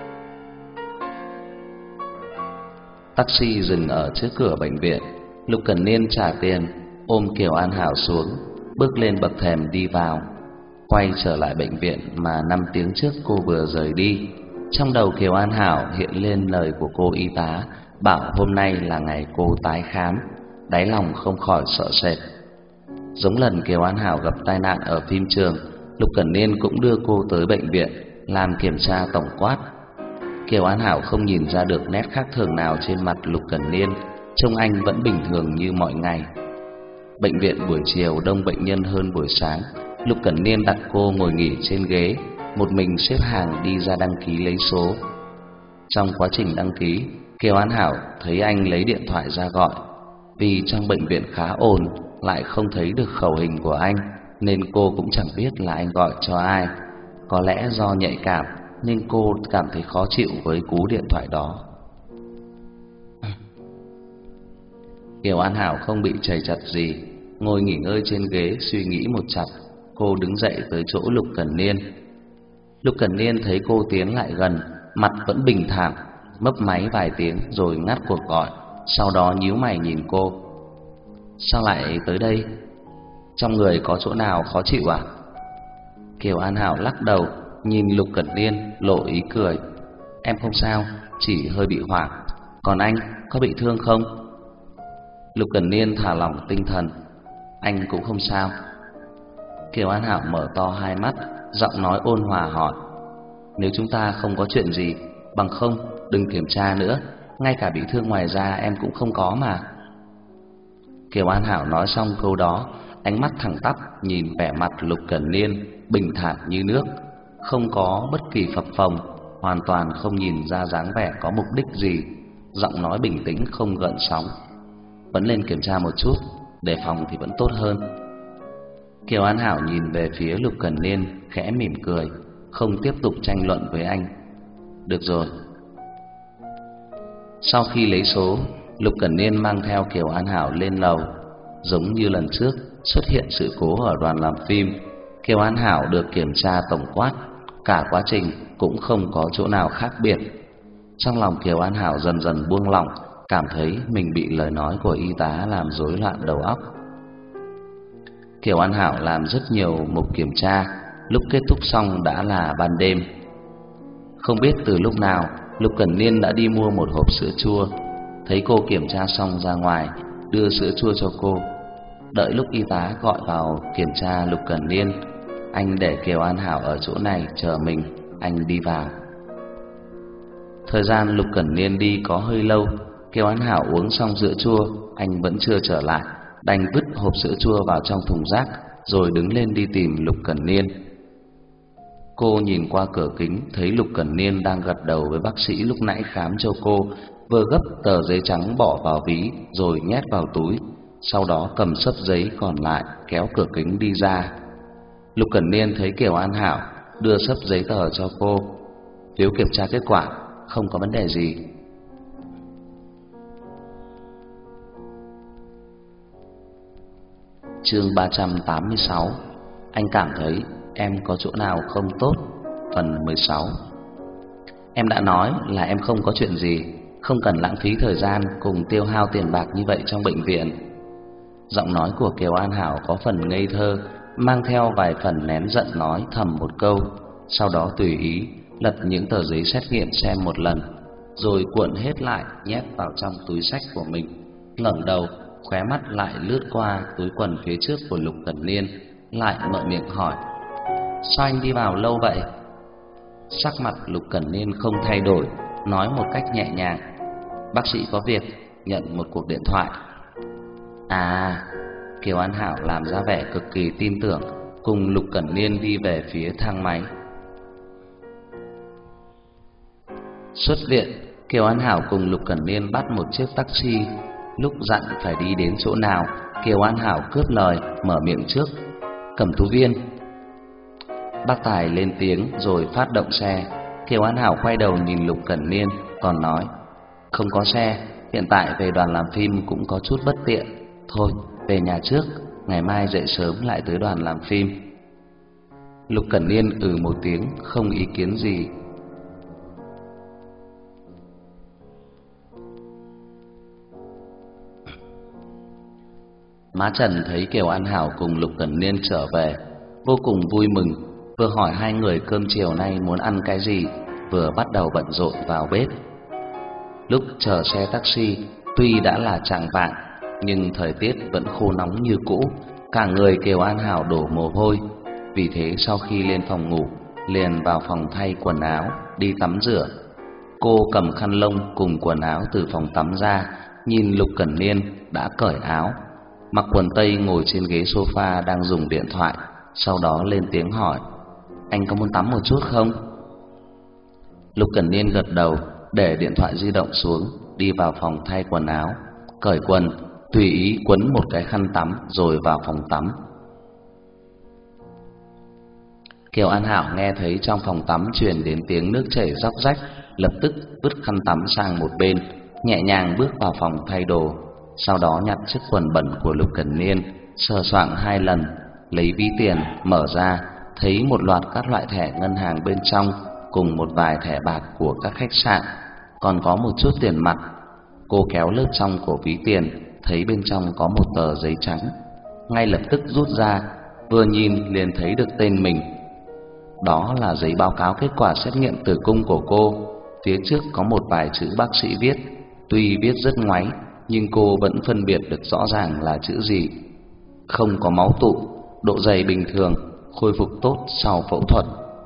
Taxi dừng ở trước cửa bệnh viện. Lục Cẩn Niên trả tiền, ôm Kiều An Hảo xuống, bước lên bậc thềm đi vào, quay trở lại bệnh viện mà 5 tiếng trước cô vừa rời đi. Trong đầu Kiều An Hảo hiện lên lời của cô y tá bảo hôm nay là ngày cô tái khám, đáy lòng không khỏi sợ sệt. Giống lần Kiều An Hảo gặp tai nạn ở phim trường, Lục Cẩn Niên cũng đưa cô tới bệnh viện làm kiểm tra tổng quát. Kiều An Hảo không nhìn ra được nét khác thường nào trên mặt Lục Cẩn Niên, trông anh vẫn bình thường như mọi ngày. Bệnh viện buổi chiều đông bệnh nhân hơn buổi sáng. Lục Cẩn Niên đặt cô ngồi nghỉ trên ghế, một mình xếp hàng đi ra đăng ký lấy số. Trong quá trình đăng ký, Kiều An Hảo thấy anh lấy điện thoại ra gọi. Vì trong bệnh viện khá ồn, lại không thấy được khẩu hình của anh, nên cô cũng chẳng biết là anh gọi cho ai. Có lẽ do nhạy cảm nên cô cảm thấy khó chịu với cú điện thoại đó. Kiều An Hảo không bị trầy trật gì, ngồi nghỉ ngơi trên ghế suy nghĩ một chặp. Cô đứng dậy tới chỗ Lục Cẩn Niên. Lục Cẩn Niên thấy cô tiến lại gần, mặt vẫn bình thản, mấp máy vài tiếng rồi ngắt cuộc gọi, sau đó nhíu mày nhìn cô. Sao lại tới đây? Trong người có chỗ nào khó chịu à? Kiều An Hảo lắc đầu, nhìn Lục Cẩn Niên lộ ý cười. Em không sao, chỉ hơi bị hoảng. Còn anh, có bị thương không? Lục Cẩn Niên thả lỏng tinh thần. Anh cũng không sao. Kiều An Hảo mở to hai mắt, giọng nói ôn hòa hỏi. Nếu chúng ta không có chuyện gì, bằng không đừng kiểm tra nữa, ngay cả bị thương ngoài da em cũng không có mà. Kiều An Hảo nói xong câu đó, ánh mắt thẳng tắp nhìn vẻ mặt Lục Cẩn Niên bình thản như nước, không có bất kỳ phập phồng, hoàn toàn không nhìn ra dáng vẻ có mục đích gì, giọng nói bình tĩnh không gợn sóng. Vẫn lên kiểm tra một chút, đề phòng thì vẫn tốt hơn. Kiều An Hảo nhìn về phía Lục Cẩn Niên, khẽ mỉm cười, không tiếp tục tranh luận với anh. Được rồi. Sau khi lấy số, Lục Cẩn Niên mang theo Kiều An Hảo lên lầu. Giống như lần trước xuất hiện sự cố ở đoàn làm phim, Kiều An Hảo được kiểm tra tổng quát, cả quá trình cũng không có chỗ nào khác biệt. Trong lòng Kiều An Hảo dần dần buông lỏng, cảm thấy mình bị lời nói của y tá làm rối loạn đầu óc. Kiều An Hảo làm rất nhiều mục kiểm tra, lúc kết thúc xong đã là ban đêm. Không biết từ lúc nào, Lục Cẩn Niên đã đi mua một hộp sữa chua. Thấy cô kiểm tra xong ra ngoài, đưa sữa chua cho cô. Đợi lúc y tá gọi vào kiểm tra Lục Cẩn Niên, anh để Kiều An Hảo ở chỗ này chờ mình, anh đi vào. Thời gian Lục Cẩn Niên đi có hơi lâu, Kiều An Hảo uống xong sữa chua, anh vẫn chưa trở lại, đành vứt hộp sữa chua vào trong thùng rác, rồi đứng lên đi tìm Lục Cẩn Niên. Cô nhìn qua cửa kính, thấy Lục Cẩn Niên đang gật đầu với bác sĩ lúc nãy khám cho cô, vừa gấp tờ giấy trắng bỏ vào ví, rồi nhét vào túi, sau đó cầm xấp giấy còn lại kéo cửa kính đi ra. Lục Cẩn Niên thấy Kiều An Hảo, đưa xấp giấy tờ cho cô. Phiếu kiểm tra kết quả, không có vấn đề gì. Chương 386. Anh cảm thấy em có chỗ nào không tốt. Phần 16. Em đã nói là em không có chuyện gì, không cần lãng phí thời gian cùng tiêu hao tiền bạc như vậy trong bệnh viện. Giọng nói của Kiều An Hảo có phần ngây thơ, mang theo vài phần nén giận, nói thầm một câu, sau đó tùy ý lật những tờ giấy xét nghiệm xem một lần, rồi cuộn hết lại nhét vào trong túi xách của mình. Ngẩng đầu, khóe mắt lại lướt qua túi quần phía trước của Lục Cẩn Niên, lại mở miệng hỏi: sao anh đi vào lâu vậy? Sắc mặt Lục Cẩn Niên không thay đổi, nói một cách nhẹ nhàng: bác sĩ có việc, nhận một cuộc điện thoại. À, Kiều An Hảo làm ra vẻ cực kỳ tin tưởng, cùng Lục Cẩn Niên đi về phía thang máy. Xuất viện, Kiều An Hảo cùng Lục Cẩn Niên bắt một chiếc taxi. Lúc dặn phải đi đến chỗ nào, Kiều An Hảo cướp lời, mở miệng trước: Cẩm Tú Viên. Bác Tài lên tiếng rồi phát động xe. Kiều An Hảo quay đầu nhìn Lục Cẩn Niên, còn nói: không có xe, hiện tại về đoàn làm phim cũng có chút bất tiện. Thôi, về nhà trước, ngày mai dậy sớm lại tới đoàn làm phim. Lục Cẩn Niên một tiếng, không ý kiến gì. Má Trần thấy Kiều An Hảo cùng Lục Cẩn Niên trở về, vô cùng vui mừng, vừa hỏi hai người cơm chiều nay muốn ăn cái gì, vừa bắt đầu bận rộn vào bếp. Lúc chờ xe taxi, tuy đã là chạng vạng, nhưng thời tiết vẫn khô nóng như cũ, cả người Kiều An Hảo đổ mồ hôi. Vì thế sau khi lên phòng ngủ, liền vào phòng thay quần áo, đi tắm rửa. Cô cầm khăn lông cùng quần áo từ phòng tắm ra, nhìn Lục Cẩn Niên đã cởi áo, mặc quần tây ngồi trên ghế sofa đang dùng điện thoại, sau đó lên tiếng hỏi: "Anh có muốn tắm một chút không?" Lục Cẩn Niên gật đầu, để điện thoại di động xuống, đi vào phòng thay quần áo, cởi quần, tùy ý quấn một cái khăn tắm rồi vào phòng tắm. Kiều An Hảo nghe thấy trong phòng tắm truyền đến tiếng nước chảy róc rách, lập tức vứt khăn tắm sang một bên, nhẹ nhàng bước vào phòng thay đồ, sau đó nhặt chiếc quần bẩn của Lục Cẩn Niên, sờ soạng 2 lần, lấy ví tiền mở ra, thấy một loạt các loại thẻ ngân hàng bên trong cùng một vài thẻ bạc của các khách sạn, còn có một chút tiền mặt. Cô kéo lớp trong của ví tiền, thấy bên trong có một tờ giấy trắng, ngay lập tức rút ra, vừa nhìn liền thấy được tên mình. Đó là giấy báo cáo kết quả xét nghiệm tử cung của cô. Phía trước có một vài chữ bác sĩ viết, tuy viết rất ngoáy, nhưng cô vẫn phân biệt được rõ ràng là chữ gì. Không có máu tụ, độ dày bình thường, khôi phục tốt sau phẫu thuật.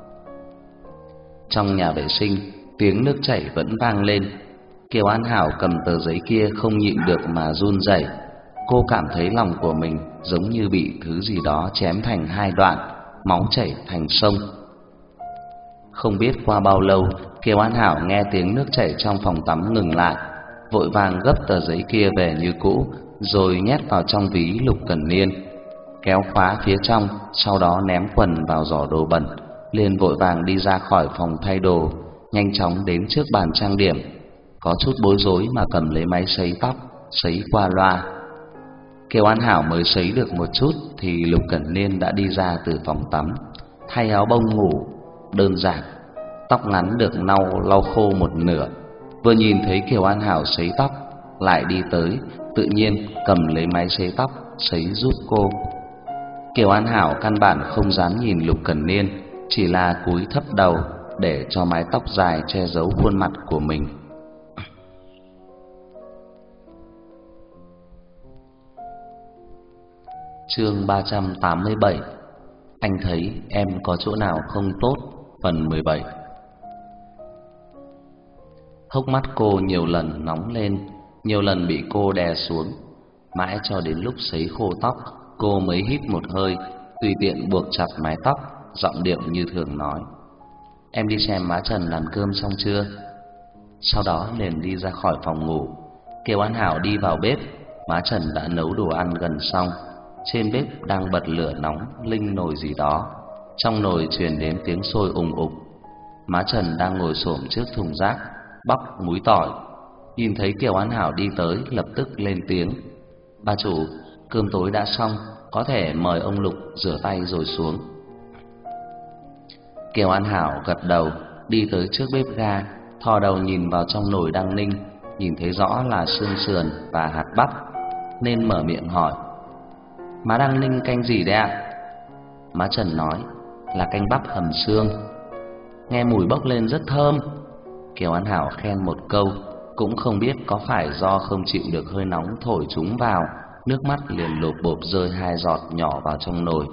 Trong nhà vệ sinh, tiếng nước chảy vẫn vang lên. Kiều An Hảo cầm tờ giấy kia không nhịn được mà run rẩy. Cô cảm thấy lòng của mình giống như bị thứ gì đó chém thành 2 đoạn, máu chảy thành sông. Không biết qua bao lâu, Kiều An Hảo nghe tiếng nước chảy trong phòng tắm ngừng lại, vội vàng gấp tờ giấy kia về như cũ, rồi nhét vào trong ví Lục Cẩn Niên, kéo khóa phía trong, sau đó ném quần vào giỏ đồ bẩn, liền vội vàng đi ra khỏi phòng thay đồ, nhanh chóng đến trước bàn trang điểm, có chút bối rối mà cầm lấy máy sấy tóc, sấy qua loa. Kiều An Hảo mới sấy được một chút thì Lục Cẩn Niên đã đi ra từ phòng tắm, thay áo bông ngủ đơn giản, tóc ngắn được lau khô một nửa. Vừa nhìn thấy Kiều An Hảo sấy tóc, lại đi tới, tự nhiên cầm lấy máy sấy tóc sấy giúp cô. Kiều An Hảo căn bản không dám nhìn Lục Cẩn Niên, chỉ là cúi thấp đầu để cho mái tóc dài che giấu khuôn mặt của mình. Chương 387. Anh thấy em có chỗ nào không tốt, phần 17. Hốc mắt cô nhiều lần nóng lên, nhiều lần bị cô đè xuống, mãi cho đến lúc sấy khô tóc, cô mới hít một hơi, tùy tiện buộc chặt mái tóc, giọng điệu như thường nói: "Em đi xem má Trần làm cơm xong chưa?" Sau đó liền đi ra khỏi phòng ngủ. Kiều An Hảo đi vào bếp, má Trần đã nấu đồ ăn gần xong. Trên bếp đang bật lửa nóng linh nồi gì đó, trong nồi truyền đến tiếng sôi ùng ục. Má Trần đang ngồi xổm trước thùng rác bóc múi tỏi, nhìn thấy Kiều An Hảo đi tới lập tức lên tiếng: "Bà chủ, cơm tối đã xong, có thể mời ông Lục rửa tay rồi xuống." Kiều An Hảo gật đầu, đi tới trước bếp ga, thò đầu nhìn vào trong nồi đang ninh, nhìn thấy rõ là xương sườn và hạt bắp, nên mở miệng hỏi: "Má đang ninh canh gì đấy ạ?" Má Trần nói: "Là canh bắp hầm xương. Nghe mùi bốc lên rất thơm." Kiều An Hảo khen một câu, cũng không biết có phải do không chịu được hơi nóng thổi chúng vào, nước mắt liền lộp bộp rơi 2 giọt nhỏ vào trong nồi.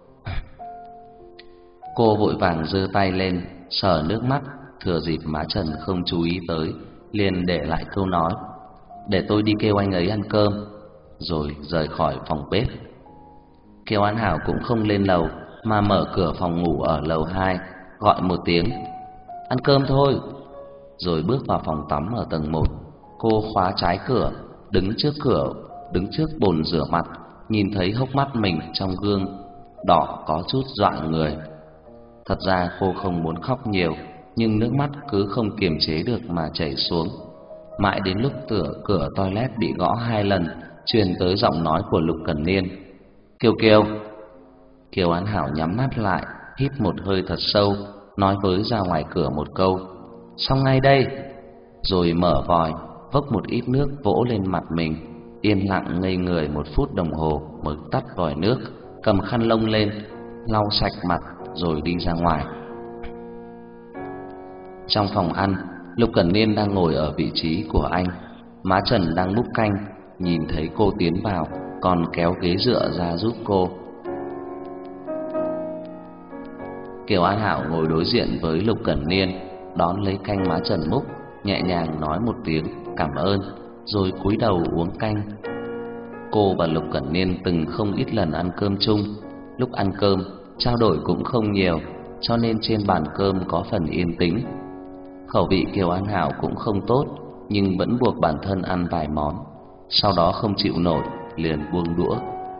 Cô vội vàng giơ tay lên sờ nước mắt, thừa dịp má Trần không chú ý tới, liền để lại câu nói: "Để tôi đi kêu anh ấy ăn cơm", rồi rời khỏi phòng bếp. Kiều An Hảo cũng không lên lầu mà mở cửa phòng ngủ ở lầu 2, gọi một tiếng: "Ăn cơm thôi", rồi bước vào phòng tắm ở tầng 1. Cô khóa trái cửa, đứng trước bồn rửa mặt, nhìn thấy hốc mắt mình trong gương đỏ có chút dọa người. Thật ra cô không muốn khóc nhiều, nhưng nước mắt cứ không kiềm chế được mà chảy xuống. Mãi đến lúc cửa toilet bị gõ 2 lần, truyền tới giọng nói của Lục Cẩn Niên: "Kiều Kiều." Kiều An Hảo nhắm mắt lại, hít một hơi thật sâu, nói với ra ngoài cửa một câu: "Xong ngay đây", rồi mở vòi, vốc một ít nước vỗ lên mặt mình, yên lặng ngây người 1 phút đồng hồ mới tắt vòi nước, cầm khăn lông lên lau sạch mặt rồi đi ra ngoài. Trong phòng ăn, Lục Cẩn Niên đang ngồi ở vị trí của anh, má Trần đang múc canh, nhìn thấy cô tiến vào, còn kéo ghế dựa ra giúp cô. Kiều An Hảo ngồi đối diện với Lục Cẩn Niên, đón lấy canh má Trần múc, nhẹ nhàng nói một tiếng cảm ơn, rồi cúi đầu uống canh. Cô và Lục Cẩn Niên từng không ít lần ăn cơm chung. Lúc ăn cơm, trao đổi cũng không nhiều, cho nên trên bàn cơm có phần yên tĩnh. Khẩu vị Kiều An Hảo cũng không tốt, nhưng vẫn buộc bản thân ăn vài món. Sau đó không chịu nổi, liền buông đũa.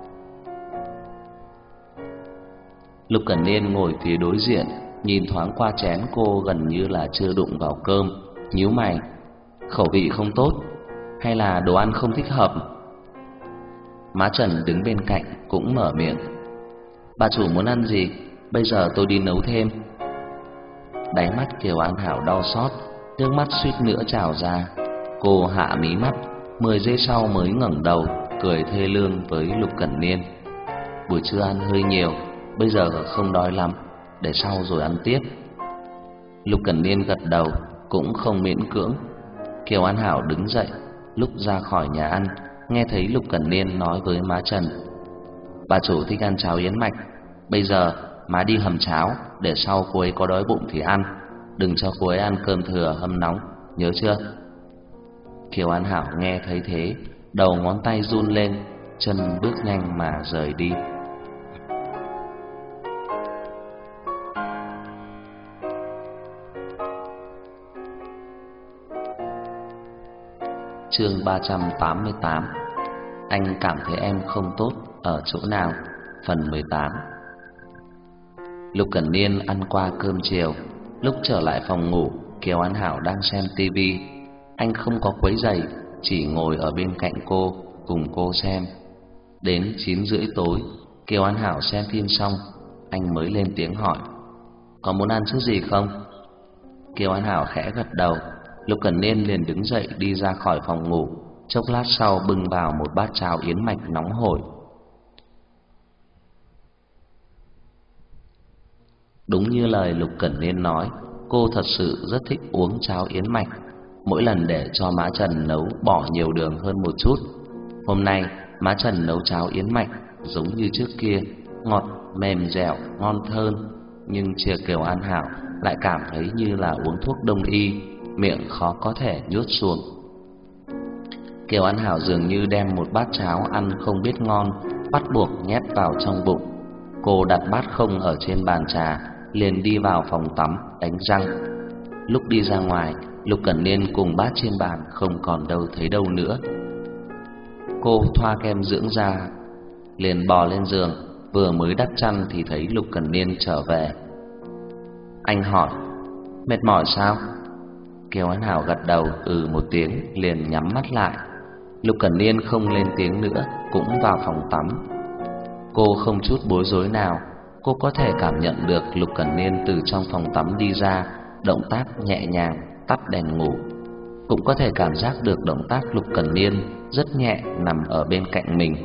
Lục Cẩn Niên ngồi phía đối diện, nhìn thoáng qua chén cô gần như là chưa đụng vào cơm, nhíu mày. Khẩu vị không tốt, hay là đồ ăn không thích hợp? Má Trần đứng bên cạnh cũng mở miệng. Bà chủ muốn ăn gì, bây giờ tôi đi nấu thêm. Đáy mắt Kiều An Hảo đau xót, nước mắt suýt nữa trào ra. Cô hạ mí mắt, 10 giây sau mới ngẩng đầu, cười thê lương với Lục Cẩn Niên. Buổi trưa ăn hơi nhiều, bây giờ không đói lắm, để sau rồi ăn tiếp. Lục Cẩn Niên gật đầu, cũng không miễn cưỡng. Kiều An Hảo đứng dậy, lúc ra khỏi nhà ăn, nghe thấy Lục Cẩn Niên nói với má Trần. Bà chủ thích ăn cháo yến mạch, bây giờ má đi hầm cháo, để sau cô ấy có đói bụng thì ăn, đừng cho cô ấy ăn cơm thừa hâm nóng, nhớ chưa? Kiều An Hảo nghe thấy thế, đầu ngón tay run lên, chân bước nhanh mà rời đi. Chương 388. Anh cảm thấy em không tốt ở chỗ nào? Phần 18. Lục Cẩn Niên ăn qua cơm chiều, lúc trở lại phòng ngủ, Kiều An Hảo đang xem tivi. Anh không có quấy rầy, chỉ ngồi ở bên cạnh cô, cùng cô xem. Đến 9:30 tối, Kiều An Hảo xem phim xong, anh mới lên tiếng hỏi: có muốn ăn chút gì không? Kiều An Hảo khẽ gật đầu. Lục Cẩn Niên liền đứng dậy đi ra khỏi phòng ngủ, chốc lát sau bưng vào một bát cháo yến mạch nóng hổi. Đúng như lời Lục Cẩn Niên nói, cô thật sự rất thích uống cháo yến mạch. Mỗi lần để cho má Trần nấu bỏ nhiều đường hơn một chút. Hôm nay má Trần nấu cháo yến mạch giống như trước kia, ngọt, mềm dẻo, ngon thơm. Nhưng chia Kiều An Hảo lại cảm thấy như là uống thuốc đông y, miệng khó có thể nuốt xuống. Kiều An Hảo dường như đem một bát cháo ăn không biết ngon, bắt buộc nhét vào trong bụng. Cô đặt bát không ở trên bàn trà, liền đi vào phòng tắm đánh răng. Lúc đi ra ngoài, Lục Cẩn Niên cùng bát trên bàn không còn đâu thấy đâu nữa. Cô thoa kem dưỡng da, liền bò lên giường, vừa mới đắp chăn thì thấy Lục Cẩn Niên trở về. Anh hỏi: mệt mỏi sao? Kiều An Hảo gật đầu một tiếng, liền nhắm mắt lại. Lục Cẩn Niên không lên tiếng nữa, cũng vào phòng tắm. Cô không chút bối rối nào, cô có thể cảm nhận được Lục Cẩn Niên từ trong phòng tắm đi ra, động tác nhẹ nhàng tắt đèn ngủ. Cũng có thể cảm giác được động tác Lục Cẩn Niên rất nhẹ nằm ở bên cạnh mình.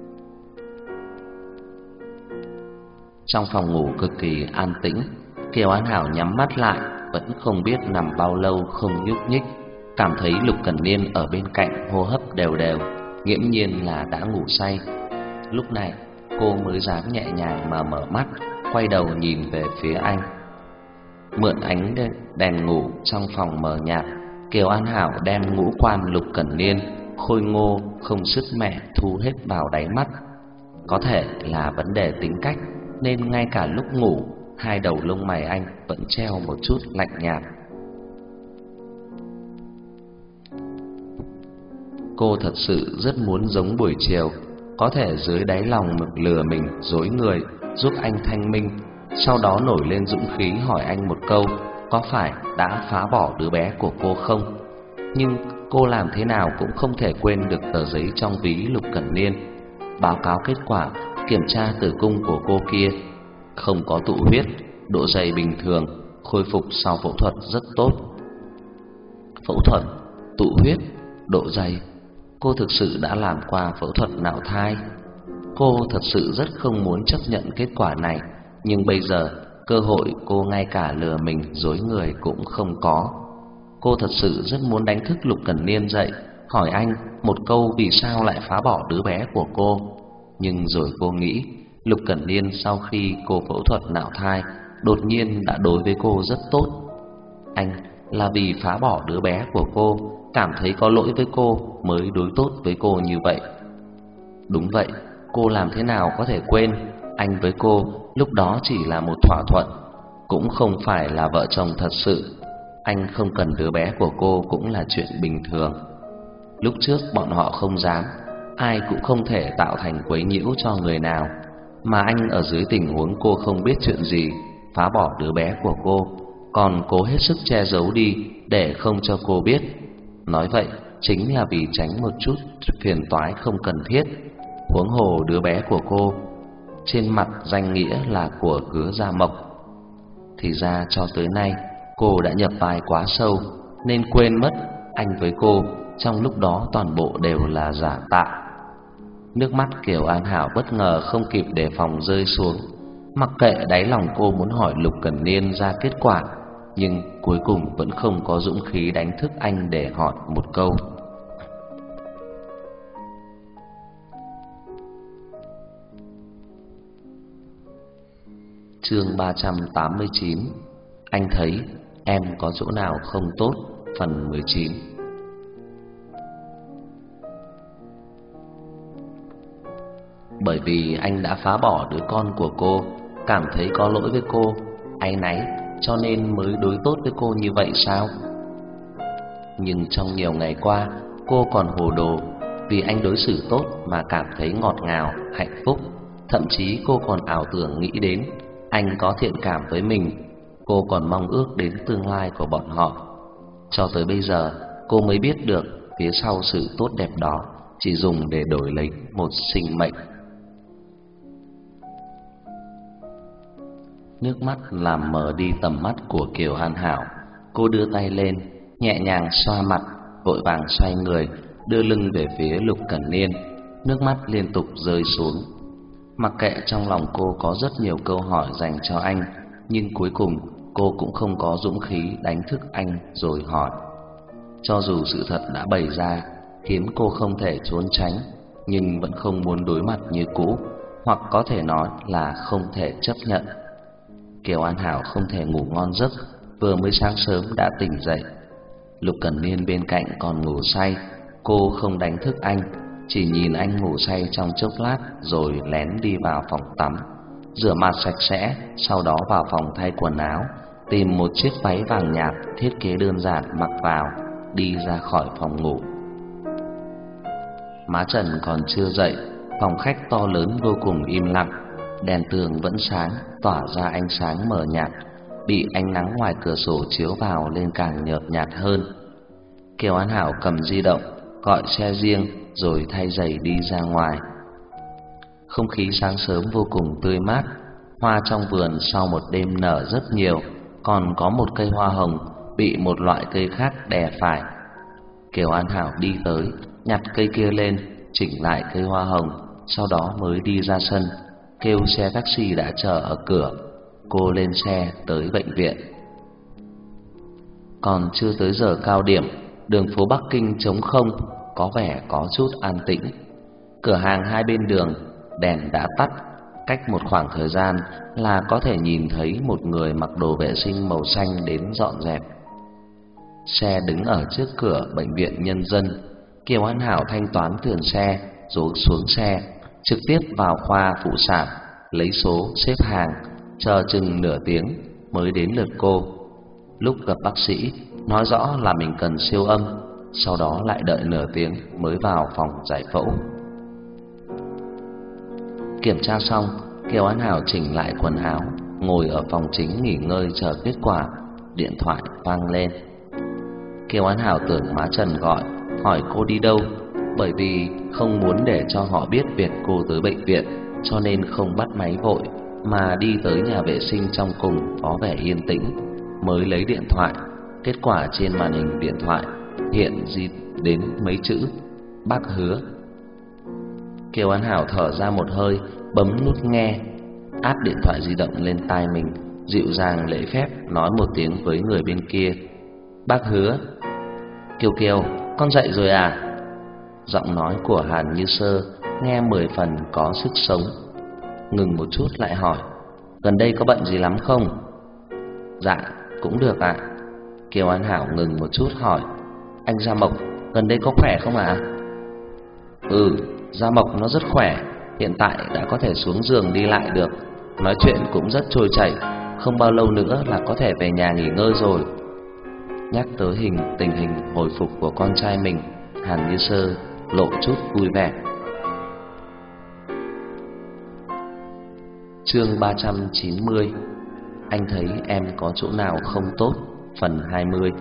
Trong phòng ngủ cực kỳ an tĩnh, Kiều An Hảo nhắm mắt lại, vẫn không biết nằm bao lâu không nhúc nhích, cảm thấy Lục Cẩn Niên ở bên cạnh hô hấp đều đều, nghiễm nhiên là đã ngủ say. Lúc này cô mới dám nhẹ nhàng mà mở mắt, quay đầu nhìn về phía anh. Mượn ánh đèn ngủ trong phòng mờ nhạt, Kiều An Hảo đem ngũ quan Lục Cẩn Niên khôi ngô không sứt mẻ thu hết vào đáy mắt. Có thể là vấn đề tính cách, nên ngay cả lúc ngủ, hai đầu lông mày anh vẫn treo một chút lạnh nhạt. Cô thật sự rất muốn giống buổi chiều, có thể dưới đáy lòng lừa mình dối người, giúp anh thanh minh, sau đó nổi lên dũng khí hỏi anh một câu: có phải đã phá bỏ đứa bé của cô không? Nhưng cô làm thế nào cũng không thể quên được tờ giấy trong ví Lục Cẩn Niên. Báo cáo kết quả kiểm tra tử cung của cô kia, không có tụ huyết, độ dày bình thường, khôi phục sau phẫu thuật rất tốt. Phẫu thuật, tụ huyết, độ dày. Cô thực sự đã làm qua phẫu thuật nạo thai. Cô thật sự rất không muốn chấp nhận kết quả này, nhưng bây giờ cơ hội cô ngay cả lừa mình dối người cũng không có. Cô thật sự rất muốn đánh thức Lục Cẩn Niên dậy, hỏi anh một câu vì sao lại phá bỏ đứa bé của cô. Nhưng rồi cô nghĩ, Lục Cẩn Niên sau khi cô phẫu thuật nạo thai, đột nhiên đã đối với cô rất tốt. Anh là vì phá bỏ đứa bé của cô, cảm thấy có lỗi với cô mới đối tốt với cô như vậy. Đúng vậy, cô làm thế nào có thể quên, anh với cô lúc đó chỉ là một thỏa thuận, cũng không phải là vợ chồng thật sự. Anh không cần đứa bé của cô cũng là chuyện bình thường. Lúc trước bọn họ không dám, ai cũng không thể tạo thành quấy nhiễu cho người nào, mà anh ở dưới tình huống cô không biết chuyện gì, phá bỏ đứa bé của cô, còn cố hết sức che giấu đi để không cho cô biết. Nói vậy chính là vì tránh một chút phiền toái không cần thiết. Huống hồ đứa bé của cô trên mặt danh nghĩa là của Hứa Gia Mộc. Thì ra cho tới nay cô đã nhập vai quá sâu, nên quên mất anh với cô trong lúc đó toàn bộ đều là giả tạo. Nước mắt Kiều An Hảo bất ngờ không kịp đề phòng rơi xuống. Mặc kệ đáy lòng cô muốn hỏi Lục Cẩn Niên ra kết quả, nhưng cuối cùng vẫn không có dũng khí đánh thức anh để hỏi một câu. Chương 389. Anh thấy em có chỗ nào không tốt, phần 19. Bởi vì anh đã phá bỏ đứa con của cô, cảm thấy có lỗi với cô, áy náy, cho nên mới đối tốt với cô như vậy sao? Nhưng trong nhiều ngày qua, cô còn hồ đồ, vì anh đối xử tốt mà cảm thấy ngọt ngào, hạnh phúc. Thậm chí cô còn ảo tưởng nghĩ đến anh có thiện cảm với mình. Cô còn mong ước đến tương lai của bọn họ. Cho tới bây giờ cô mới biết được phía sau sự tốt đẹp đó chỉ dùng để đổi lấy một sinh mệnh. Nước mắt làm mờ đi tầm mắt của Kiều An Hảo. Cô đưa tay lên, nhẹ nhàng xoa mặt, vội vàng xoay người, đưa lưng về phía Lục Cẩn Niên. Nước mắt liên tục rơi xuống. Mặc kệ trong lòng cô có rất nhiều câu hỏi dành cho anh, nhưng cuối cùng cô cũng không có dũng khí đánh thức anh rồi hỏi. Cho dù sự thật đã bày ra, khiến cô không thể trốn tránh, nhưng vẫn không muốn đối mặt như cũ, hoặc có thể nói là không thể chấp nhận. Kiều An Hảo không thể ngủ ngon giấc, vừa mới sáng sớm đã tỉnh dậy. Lục Cẩn Niên bên cạnh còn ngủ say, cô không đánh thức anh, chỉ nhìn anh ngủ say trong chốc lát rồi lén đi vào phòng tắm, rửa mặt sạch sẽ, sau đó vào phòng thay quần áo, tìm một chiếc váy vàng nhạt thiết kế đơn giản mặc vào, đi ra khỏi phòng ngủ. Má Trần còn chưa dậy, phòng khách to lớn vô cùng im lặng, đèn tường vẫn sáng, tỏa ra ánh sáng mờ nhạt, bị ánh nắng ngoài cửa sổ chiếu vào lên càng nhợt nhạt hơn. Kiều An Hảo cầm di động, gọi xe riêng rồi thay giày đi ra ngoài. Không khí sáng sớm vô cùng tươi mát, hoa trong vườn sau một đêm nở rất nhiều, còn có một cây hoa hồng bị một loại cây khác đè phải. Kiều An Hảo đi tới, nhặt cây kia lên, chỉnh lại cây hoa hồng, sau đó mới đi ra sân, kêu xe taxi đã chờ ở cửa. Cô lên xe tới bệnh viện. Còn chưa tới giờ cao điểm, đường phố Bắc Kinh trống không, có vẻ có chút an tĩnh. Cửa hàng hai bên đường đèn đã tắt, cách một khoảng thời gian là có thể nhìn thấy một người mặc đồ vệ sinh màu xanh đến dọn dẹp. Xe đứng ở trước cửa bệnh viện nhân dân. Kiều An Hảo thanh toán tiền xe rồi xuống xe, trực tiếp vào khoa phụ sản, lấy số xếp hàng, chờ chừng nửa tiếng mới đến lượt cô. Lúc gặp bác sĩ, nói rõ là mình cần siêu âm, sau đó lại đợi nửa tiếng mới vào phòng giải phẫu. Kiểm tra xong, Kiều An Hảo chỉnh lại quần áo, ngồi ở phòng chính nghỉ ngơi chờ kết quả. Điện thoại vang lên. Kiều An Hảo tưởng má Trần gọi, hỏi cô đi đâu, bởi vì không muốn để cho họ biết việc cô tới bệnh viện, cho nên không bắt máy vội, mà đi tới nhà vệ sinh trong cùng có vẻ yên tĩnh, mới lấy điện thoại. Kết quả trên màn hình điện thoại hiện đến mấy chữ: bác Hứa. Kiều An Hảo thở ra một hơi, bấm nút nghe, áp điện thoại di động lên tai mình, dịu dàng lễ phép nói một tiếng với người bên kia. Bác Hứa. Kiều Kiều, con dậy rồi à? Giọng nói của Hàn Như Sơ nghe 10 phần có sức sống. Ngừng một chút lại hỏi, gần đây có bận gì lắm không? Dạ, cũng được ạ. Kiều An Hảo ngừng một chút hỏi, anh Gia Mộc gần đây có khỏe không ạ? Gia Mộc nó rất khỏe, hiện tại đã có thể xuống giường đi lại được, nói chuyện cũng rất trôi chảy, không bao lâu nữa là có thể về nhà nghỉ ngơi rồi. Nhắc tới tình hình hồi phục của con trai mình, Hàn Như Sơ lộ chút vui vẻ. Chương 390. Anh thấy em có chỗ nào không tốt, phần 20.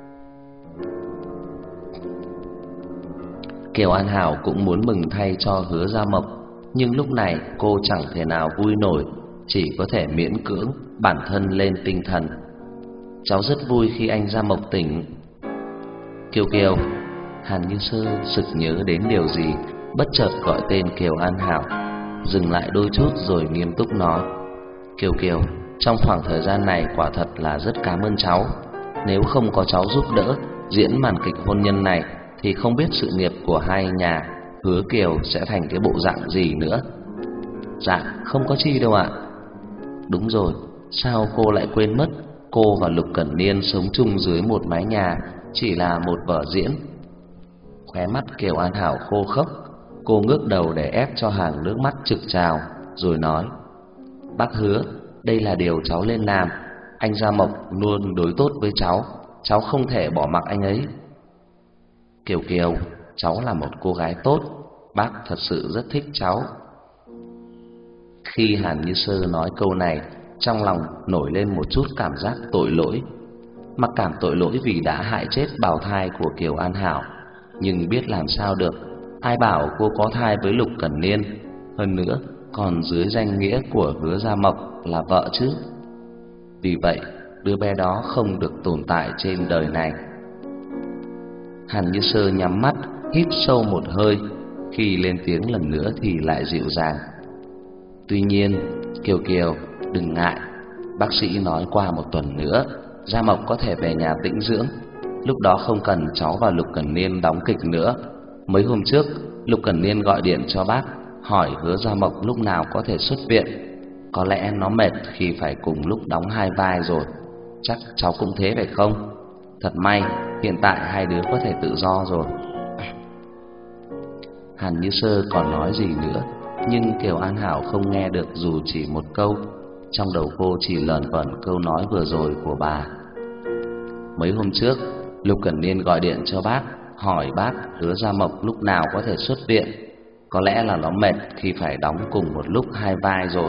Kiều An Hảo cũng muốn mừng thay cho Hứa Gia Mộc, nhưng lúc này cô chẳng thể nào vui nổi, chỉ có thể miễn cưỡng bản thân lên tinh thần. Cháu rất vui khi anh Gia Mộc tỉnh. Kiều Kiều. Hàn Như Sơ sực nhớ đến điều gì, bất chợt gọi tên Kiều An Hảo, dừng lại đôi chút rồi nghiêm túc nói, Kiều Kiều, trong khoảng thời gian này quả thật là rất cảm ơn cháu. Nếu không có cháu giúp đỡ diễn màn kịch hôn nhân này thì không biết sự nghiệp của hai nhà Hứa Kiều sẽ thành cái bộ dạng gì nữa. Dạ, không có chi đâu ạ. Đúng rồi, sao cô lại quên mất, cô và Lục Cẩn Niên sống chung dưới một mái nhà chỉ là một vở diễn. Khóe mắt Kiều An Hảo khô khốc, cô ngước đầu để ép cho hàng nước mắt trực trào, rồi nói, bác Hứa, đây là điều cháu nên làm. Anh Gia Mộc luôn đối tốt với cháu không thể bỏ mặc anh ấy. Kiều Kiều, cháu là một cô gái tốt, bác thật sự rất thích cháu. Khi Hàn Như Sơ nói câu này, trong lòng nổi lên một chút cảm giác tội lỗi. Mặc cảm tội lỗi vì đã hại chết bào thai của Kiều An Hảo, nhưng biết làm sao được, ai bảo cô có thai với Lục Cẩn Niên, hơn nữa còn dưới danh nghĩa của Hứa Gia Mộc là vợ chứ. Vì vậy, đứa bé đó không được tồn tại trên đời này. Hàn Như Sơ nhắm mắt, hít sâu một hơi, khi lên tiếng lần nữa thì lại dịu dàng. Tuy nhiên, Kiều Kiều, đừng ngại, bác sĩ nói qua một tuần nữa, Gia Mộc có thể về nhà tĩnh dưỡng, lúc đó không cần cháu và Lục Cẩn Niên đóng kịch nữa. Mấy hôm trước, Lục Cẩn Niên gọi điện cho bác, hỏi Hứa Gia Mộc lúc nào có thể xuất viện. Có lẽ nó mệt khi phải cùng lúc đóng hai vai rồi. Chắc cháu cũng thế phải không? Thật may, hiện tại hai đứa có thể tự do rồi. Hàn Như Sơ còn nói gì nữa, nhưng Kiều An Hảo không nghe được dù chỉ một câu. Trong đầu cô chỉ lởn vởn câu nói vừa rồi của bà. Mấy hôm trước, Lục Cẩn Niên gọi điện cho bác, hỏi bác Hứa Gia Mộc lúc nào có thể xuất viện. Có lẽ là nó mệt khi phải đóng cùng một lúc hai vai rồi.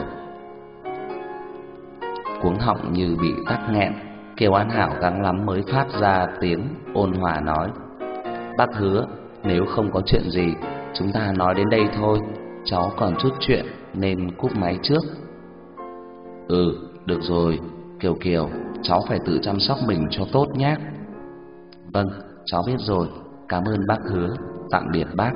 Cuống họng như bị tắc nghẹn, Kiều An Hảo gắng lắm mới phát ra tiếng ôn hòa nói, bác Hứa, nếu không có chuyện gì, chúng ta nói đến đây thôi, cháu còn chút chuyện nên cúp máy trước. Được rồi, Kiều Kiều, cháu phải tự chăm sóc mình cho tốt nhé. Vâng, cháu biết rồi, cảm ơn bác Hứa, tạm biệt bác.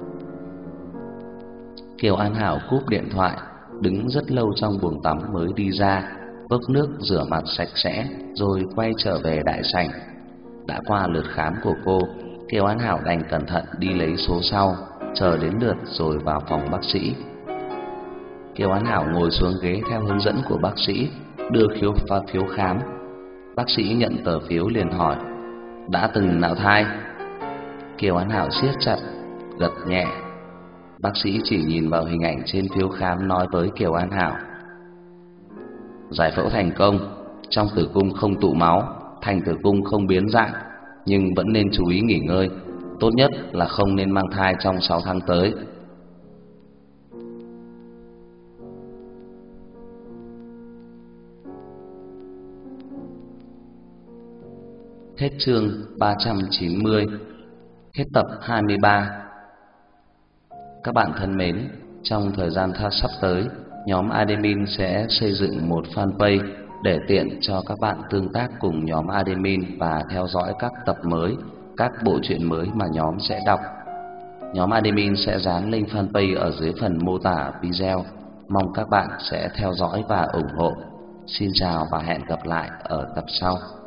Kiều An Hảo cúp điện thoại, đứng rất lâu trong buồng tắm mới đi ra, vốc nước rửa mặt sạch sẽ rồi quay trở về đại sảnh. Đã qua lượt khám của cô, Kiều An Hảo đành cẩn thận đi lấy số sau, chờ đến lượt rồi vào phòng bác sĩ. Kiều An Hảo ngồi xuống ghế theo hướng dẫn của bác sĩ, đưa phiếu khám. Bác sĩ nhận tờ phiếu liền hỏi, đã từng nạo thai? Kiều An Hảo siết chặt, gật nhẹ. Bác sĩ chỉ nhìn vào hình ảnh trên phiếu khám nói với Kiều An Hảo, giải phẫu thành công, trong tử cung không tụ máu, thành tử cung không biến dạng, nhưng vẫn nên chú ý nghỉ ngơi, tốt nhất là không nên mang thai trong 6 tháng tới. Hết chương 390. Hết tập 23. Các bạn thân mến, trong thời gian sắp tới, nhóm admin sẽ xây dựng một fanpage để tiện cho các bạn tương tác cùng nhóm admin và theo dõi các tập mới, các bộ truyện mới mà nhóm sẽ đọc. Nhóm admin sẽ dán link fanpage ở dưới phần mô tả video. Mong các bạn sẽ theo dõi và ủng hộ. Xin chào và hẹn gặp lại ở tập sau.